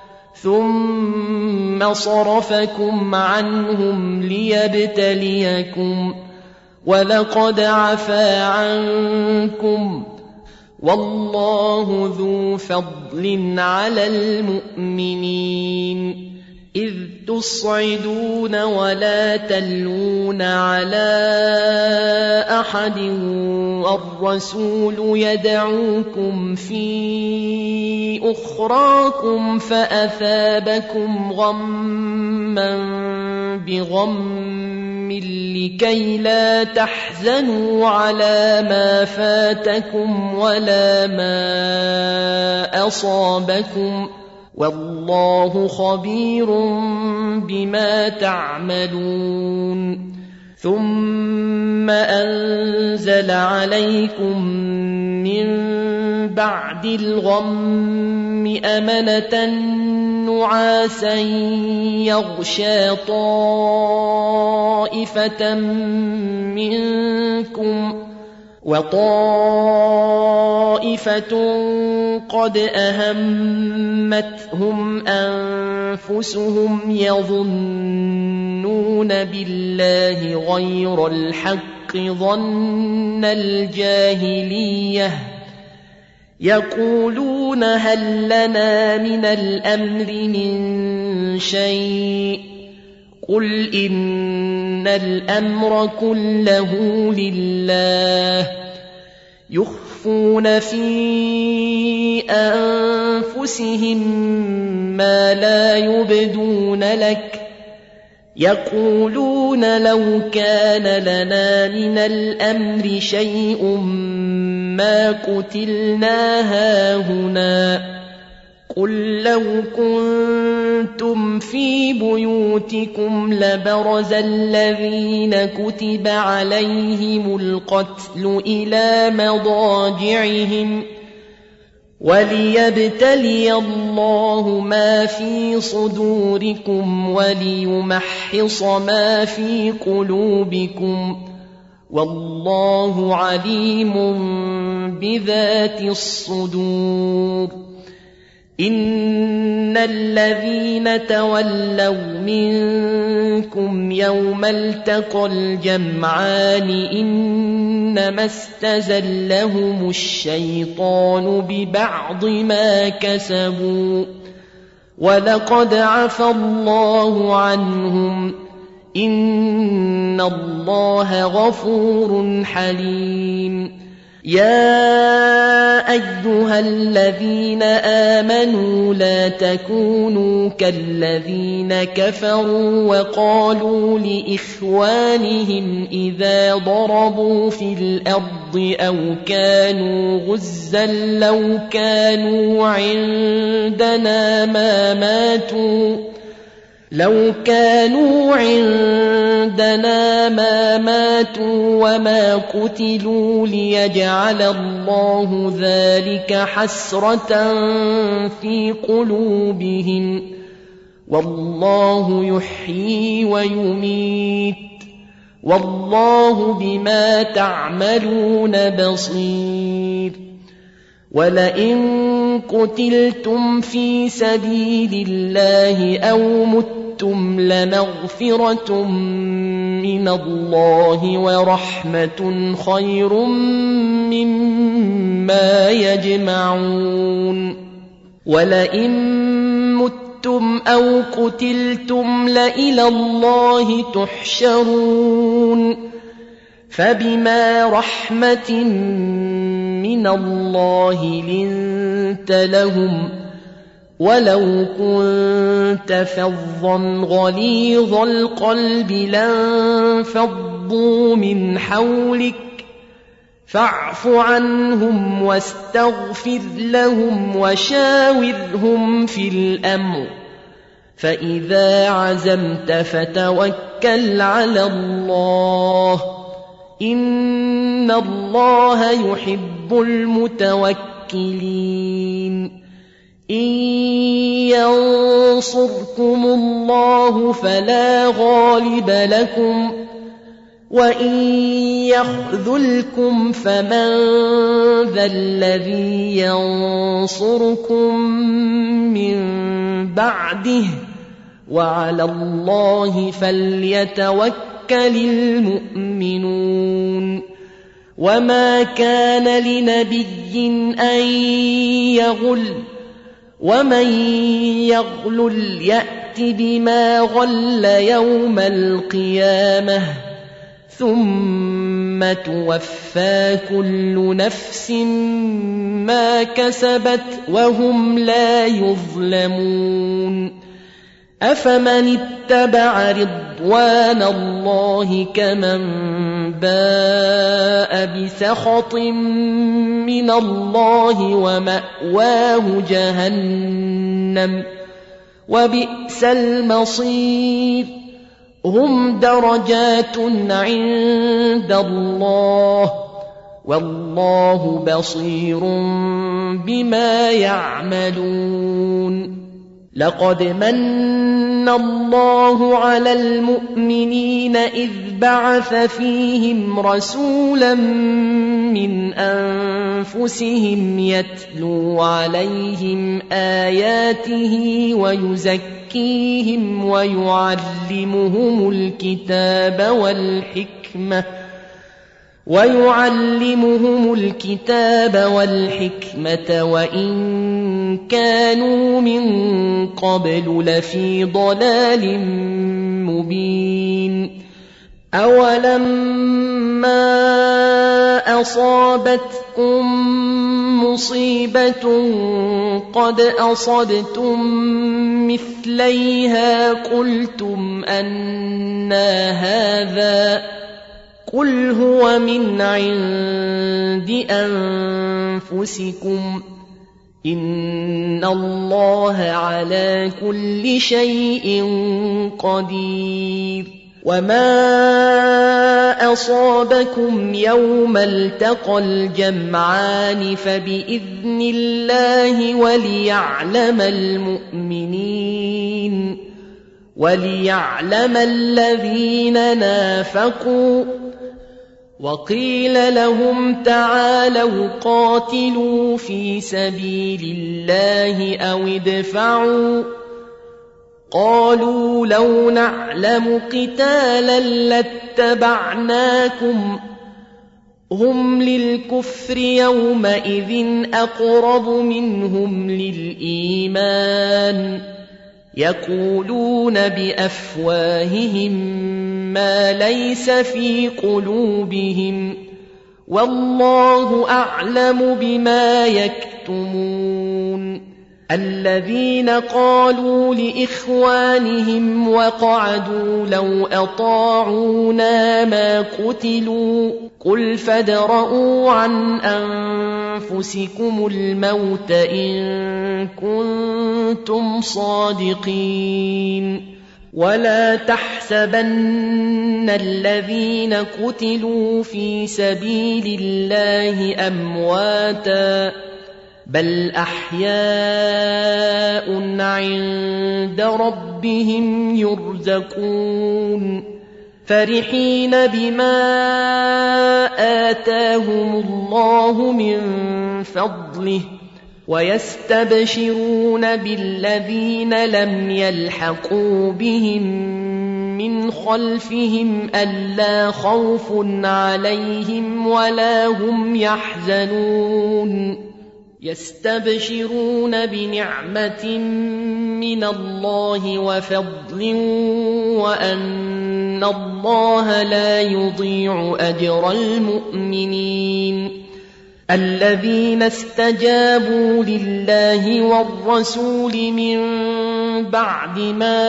ثم صرفكم عنهم ليبتليكم ولقد عفا عنكم والله ذو فضل على المؤمنين إذ تصعدون ولا تلون على أحد والرسول يدعوكم في أخراكم فأثابكم غما بغم لكي لا تحزنوا على ما فاتكم ولا ما أصابكم والله خبير بما تعملون ثم أنزل عليكم من بعد الغم أمنة نعاسا يغشى طائفة منكم وطائفة قد أهمتهم أنفسهم يظنون بالله غير الحق ظن الجاهلية يقولون هل لنا من الأمر من شيء قل إن الأمر كله لله يخفون في أنفسهم ما لا يبدون لك يقولون لو كان لنا من الأمر شيء ما قتلنا هاهنا قل لو كنتم في بيوتكم لبرز الذين كتب عليهم القتل إلى مضاجعهم وليبتلي الله ما في صدوركم وليمحص ما في قلوبكم والله عليم بذات الصدور إن الذين تولوا منكم يوم التقى الجمعان إنما استزلهم الشيطان ببعض ما كسبوا ولقد عفى الله عنهم إن الله غفور حليم يا أيها الذين آمنوا لا تكونوا كالذين كفروا وقالوا لإخوانهم إذا ضربوا في الأرض أو كانوا غزا لو كانوا عندنا ما ماتوا لو كانوا عندنا ما ماتوا وما قتلوا ليجعل الله ذلك حسرة في قلوبهم والله يحيي ويميت والله بما تعملون بصير ولئن قتلتم في سبيل الله أو متم لمغفرة من الله ورحمة خير مما يجمعون ولئن متم أو قتلتم لإلى الله تحشرون فبما رحمة من الله لنت لهم ولو كنت فظا غليظ القلب لانفضوا من حولك فاعف عنهم واستغفر لهم وشاورهم في الأمر فإذا عزمت فتوكل على الله إن الله يحب المتوكلين إن ينصركم الله فلا غالب لكم وإن يخذلكم فمن ذا الذي ينصركم من بعده وعلى الله فليتوكل المؤمنون وما كان لنبي أن يغل ومن يغلل يأت بما غل يوم القيامة ثم توفى كل نفس ما كسبت وهم لا يظلمون أفمن اتبع رضوان الله كمن باء بسخط من الله ومأواه جهنم وبئس المصير هم درجات عند الله والله بصير بما يعملون لقد من الله على المؤمنين إذ بعث فيهم رسولا من أنفسهم يتلو عليهم آياته ويزكيهم ويعلمهم الكتاب والحكمة ويعلمهم الكتاب والحكمة وإن كانوا من قبل لفي ضلال مبين. أولما أصابتكم مصيبة قد أصبتم مثليها قلتم أنى هذا قل هو من عند أنفسكم إن الله على كل شيء قدير. وما أصابكم يوم التقى الجمعان فبإذن الله وليعلم المؤمنين وليعلم الذين نافقوا. وقيل لهم تعالوا قاتلوا في سبيل الله أو ادفعوا قالوا لو نعلم قتالا لاتبعناكم هم للكفر يومئذ أقرب منهم للإيمان يقولون بأفواههم ما ليس في قلوبهم والله أعلم بما يكتمون. الذين قالوا لإخوانهم وقعدوا لو أطاعونا ما قتلوا قل فادرءوا عن أنفسكم الموت إن كنتم صادقين. ولا تحسبن الذين قتلوا في سبيل الله أمواتا بل أحياء عند ربهم يرزقون فرحين بما آتاهم الله من فضله ويستبشرون بالذين لم يلحقوا بهم من خلفهم ألا خوف عليهم ولا هم يحزنون. يستبشرون بنعمة من الله وفضل وأن الله لا يضيع أجر المؤمنين. الذين استجابوا لله والرسول من بعد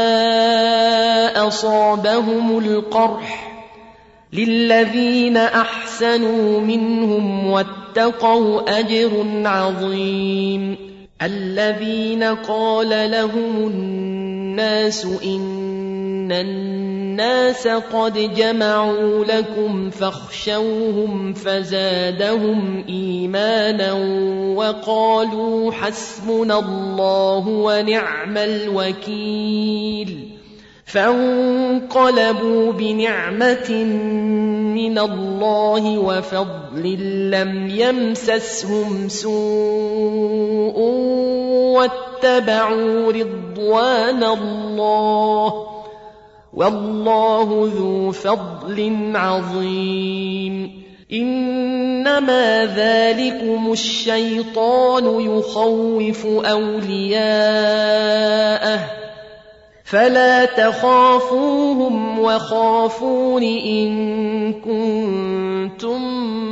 ما أصابهم القرح للذين أحسنوا منهم واتقوا أجر عظيم. الذين قال لهم الناس إن الناس قد جمعوا لكم فاخشوهم فزادهم إيمانا وقالوا حسبنا الله ونعم الوكيل. فانقلبوا بنعمة من الله وفضل لم يمسسهم سوء واتبعوا رضوان الله والله ذو فضل عظيم. إنما ذلكم الشيطان يخوف أولياءه فلا تخافوهم وخافون إن كنتم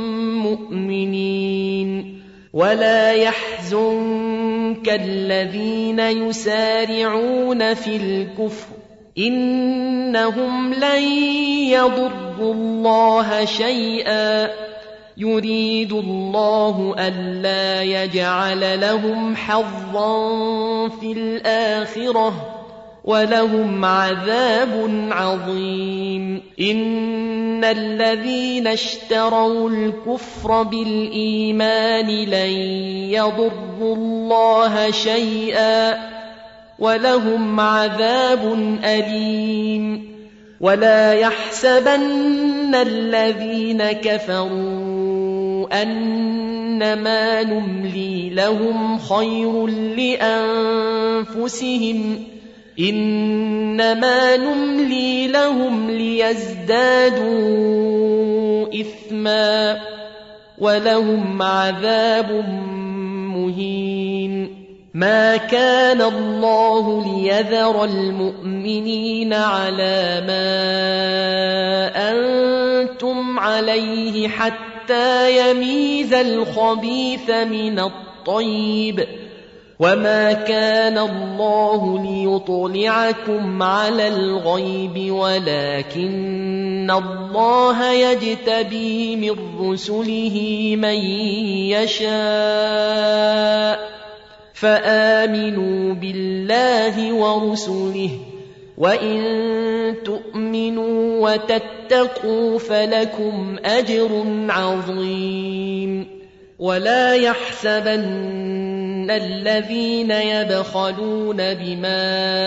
مؤمنين. ولا يحزنك الذين يسارعون في الكفر إنهم لن يضروا الله شيئا يريد الله ألا يجعل لهم حظا في الآخرة ولهم عذاب عظيم. إن الذين اشتروا الكفر بالإيمان لن يضروا الله شيئا ولهم عذاب أليم. ولا يحسبن الذين كفروا أنما نملي لهم خير لأنفسهم إنما نملي لهم ليزدادوا إثما ولهم عذاب مهين. ما كان الله ليذر المؤمنين على ما أنتم عليه حتى يميز الخبيث من الطيب، وما كان الله ليطلعكم على الغيب ولكن الله يجتبي من رسله من يشاء، فآمنوا بالله ورسله، وإن تؤمنوا وتتقوا فلكم أجر عظيم. ولا يحسبن الذين يبخلون بما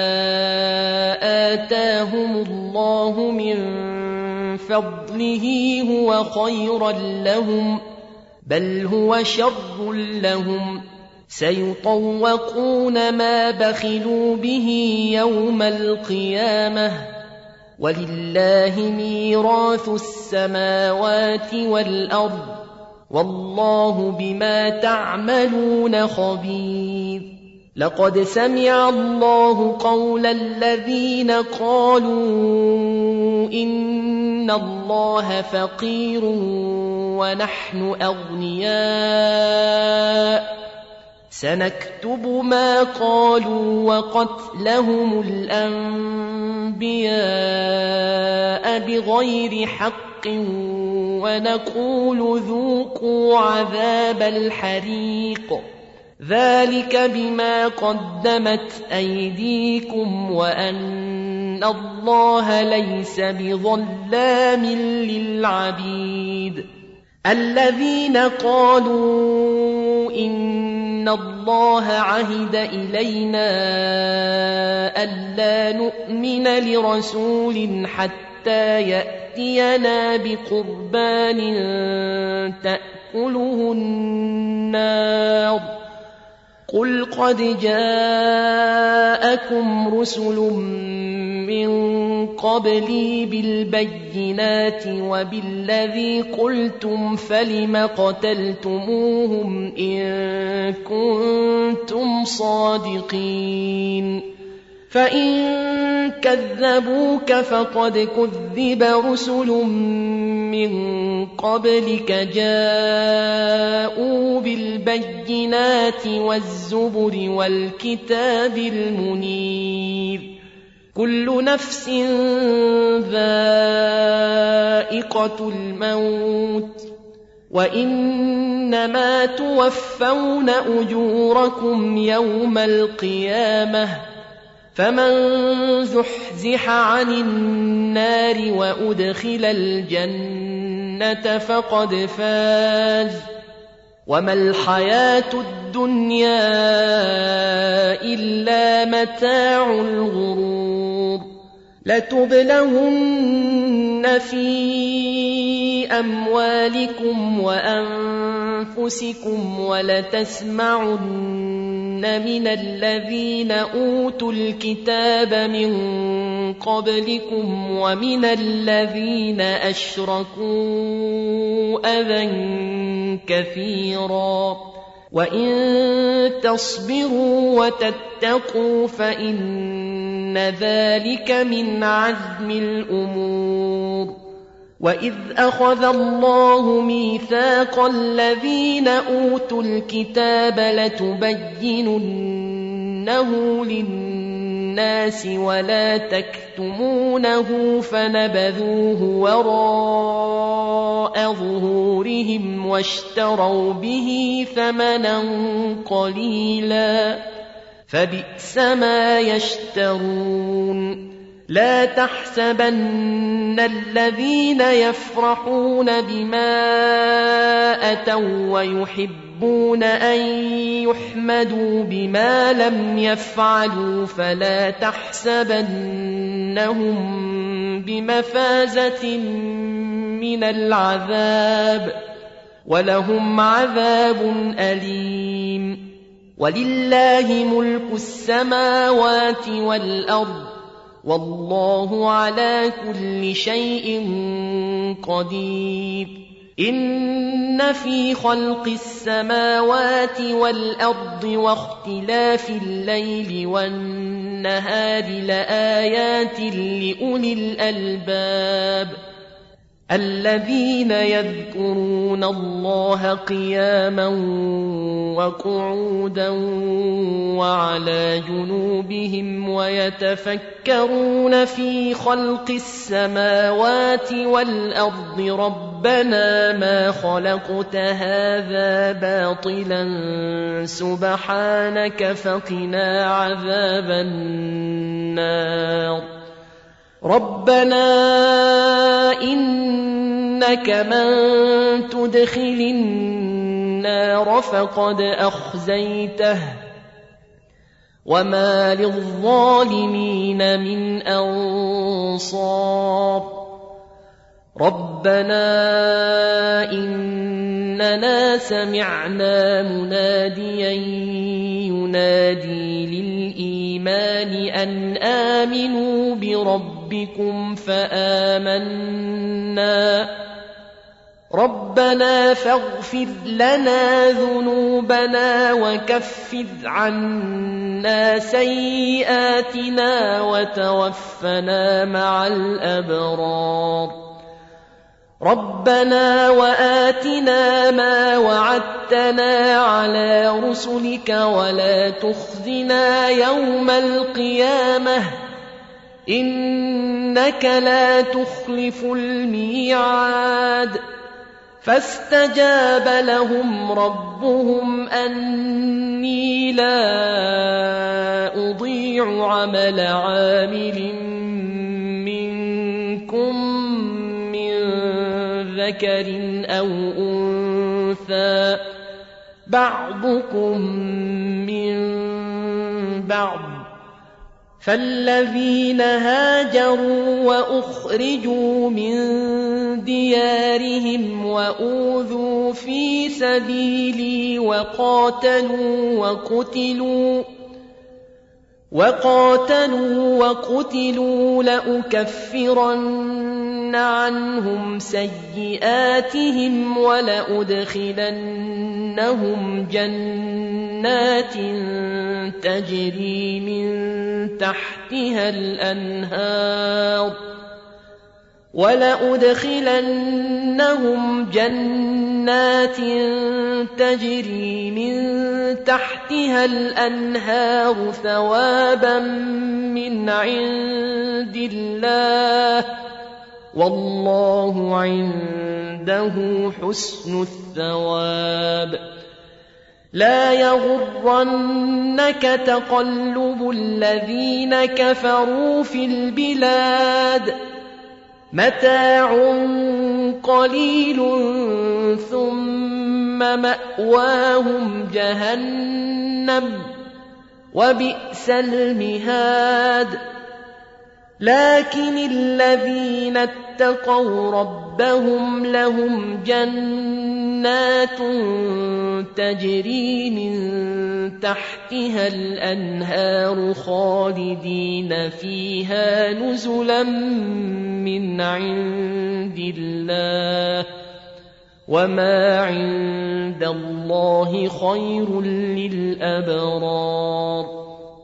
آتاهم الله من فضله هو خيرا لهم، بل هو شر لهم، سيطوقون ما بخلوا به يوم القيامة، ولله ميراث السماوات والأرض، والله بما تعملون خبير. لقد سمع الله قول الذين قالوا إن الله فقير ونحن أغنياء، سنكتب ما قالوا وقتلهم الأنبياء بغير حق، ونقول ذوقوا عذاب الحريق، ذلك بما قدمت أيديكم وأن الله ليس بظلام للعبيد. الذين قالوا إن الله عهد إلينا ألا نؤمن لرسول حتى يأتينا بقربان تأكله النار، قل قد جاءكم رسل من قبلي بالبينات وبالذي قلتم فلم قتلتموهم إن كنتم صادقين، فإن كذبوك فقد كذب رسل من قبلك جاءوا بالبينات والزبر والكتاب المنير. كل نفس ذائقة الموت، وإنما توفون أجوركم يوم القيامة، فمن زحزح عن النار وأدخل الجنة فقد فاز، وما الحياة الدنيا إلا متاع الغرور. لتبلغن في أموالكم وأنفسكم ولتسمعن من الذين أوتوا الكتاب من قبلكم ومن الذين أشركوا أذى كثيرا، وإن تصبروا وتتقوا فإن ذلك من عزم الأمور. وإذ أخذ الله ميثاق الذين أوتوا الكتاب لتبيننه للناس ولا تكتمونه فنبذوه وراء ظهورهم واشتروا به ثمنا قليلا، فبئس ما يشترون. لا تحسبن الذين يفرحون بما أتوا ويحبون أن يحمدوا بما لم يفعلوا فلا تحسبنهم بمفازة من العذاب، ولهم عذاب أليم. ولله ملك السماوات والأرض، والله على كل شيء قدير. إن في خلق السماوات والأرض واختلاف الليل والنهار لآيات لأولي الألباب الذين يذكرون الله قياما وقعودا وعلى جنوبهم ويتفكرون في خلق السماوات والأرض ربنا ما خلقت هذا باطلا سبحانك فقنا عذاب النار. ربنا إنك من تدخل النار فقد أخزيته وما للظالمين من أنصار. ربنا إننا سمعنا مناديا ينادي للإيمان أن آمنوا بربكم فآمنا. ربنا فاغفر لنا ذنوبنا وكفر عنا سيئاتنا وتوفنا مع الأبرار. ربنا وآتنا ما وعدتنا على رسلك ولا تخزنا يوم القيامة إنك لا تخلف الميعاد. فاستجاب لهم ربهم أني لا أضيع عمل عامل منكم ذكر أو أنثى بعضكم من بعض. فالذين هاجروا وأخرجوا من ديارهم وأوذوا في سبيلي وقاتلوا وقتلوا وقاتلوا وقتلوا لأكفرن عنهم سيئاتهم ولأدخلنهم جنات تجري من تحتها الأنهار ولأدخلنهم جنات تجري من تحتها الأنهار ثوابا من عند الله والله عنده حسن الثواب. لا يغرنك تقلب الذين كفروا في البلاد متاع قليل ثم مأواهم جهنم وبئس المهاد. لكن الذين اتقوا ربهم لهم جنات تجري من تحتها الأنهار خالدين فيها نزلا من عند الله وما عند الله خير للأبرار.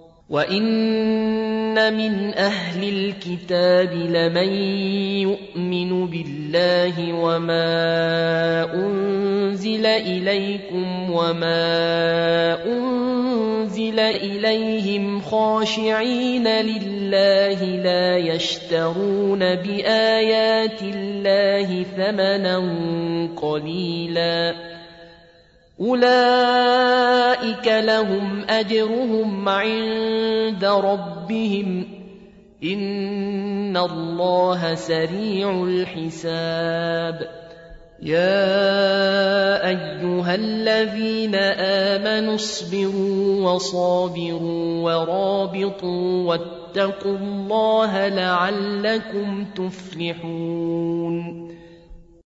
وإن من أهل الكتاب لمن يؤمن بالله وما أنزل إليكم وما أنزل إليهم خاشعين لله لا يشترون بآيات الله ثمنا قليلا أولئك لهم أجرهم عند ربهم إن الله سريع الحساب. يا أيها الذين آمنوا اصبروا وصابروا ورابطوا واتقوا الله لعلكم تفلحون.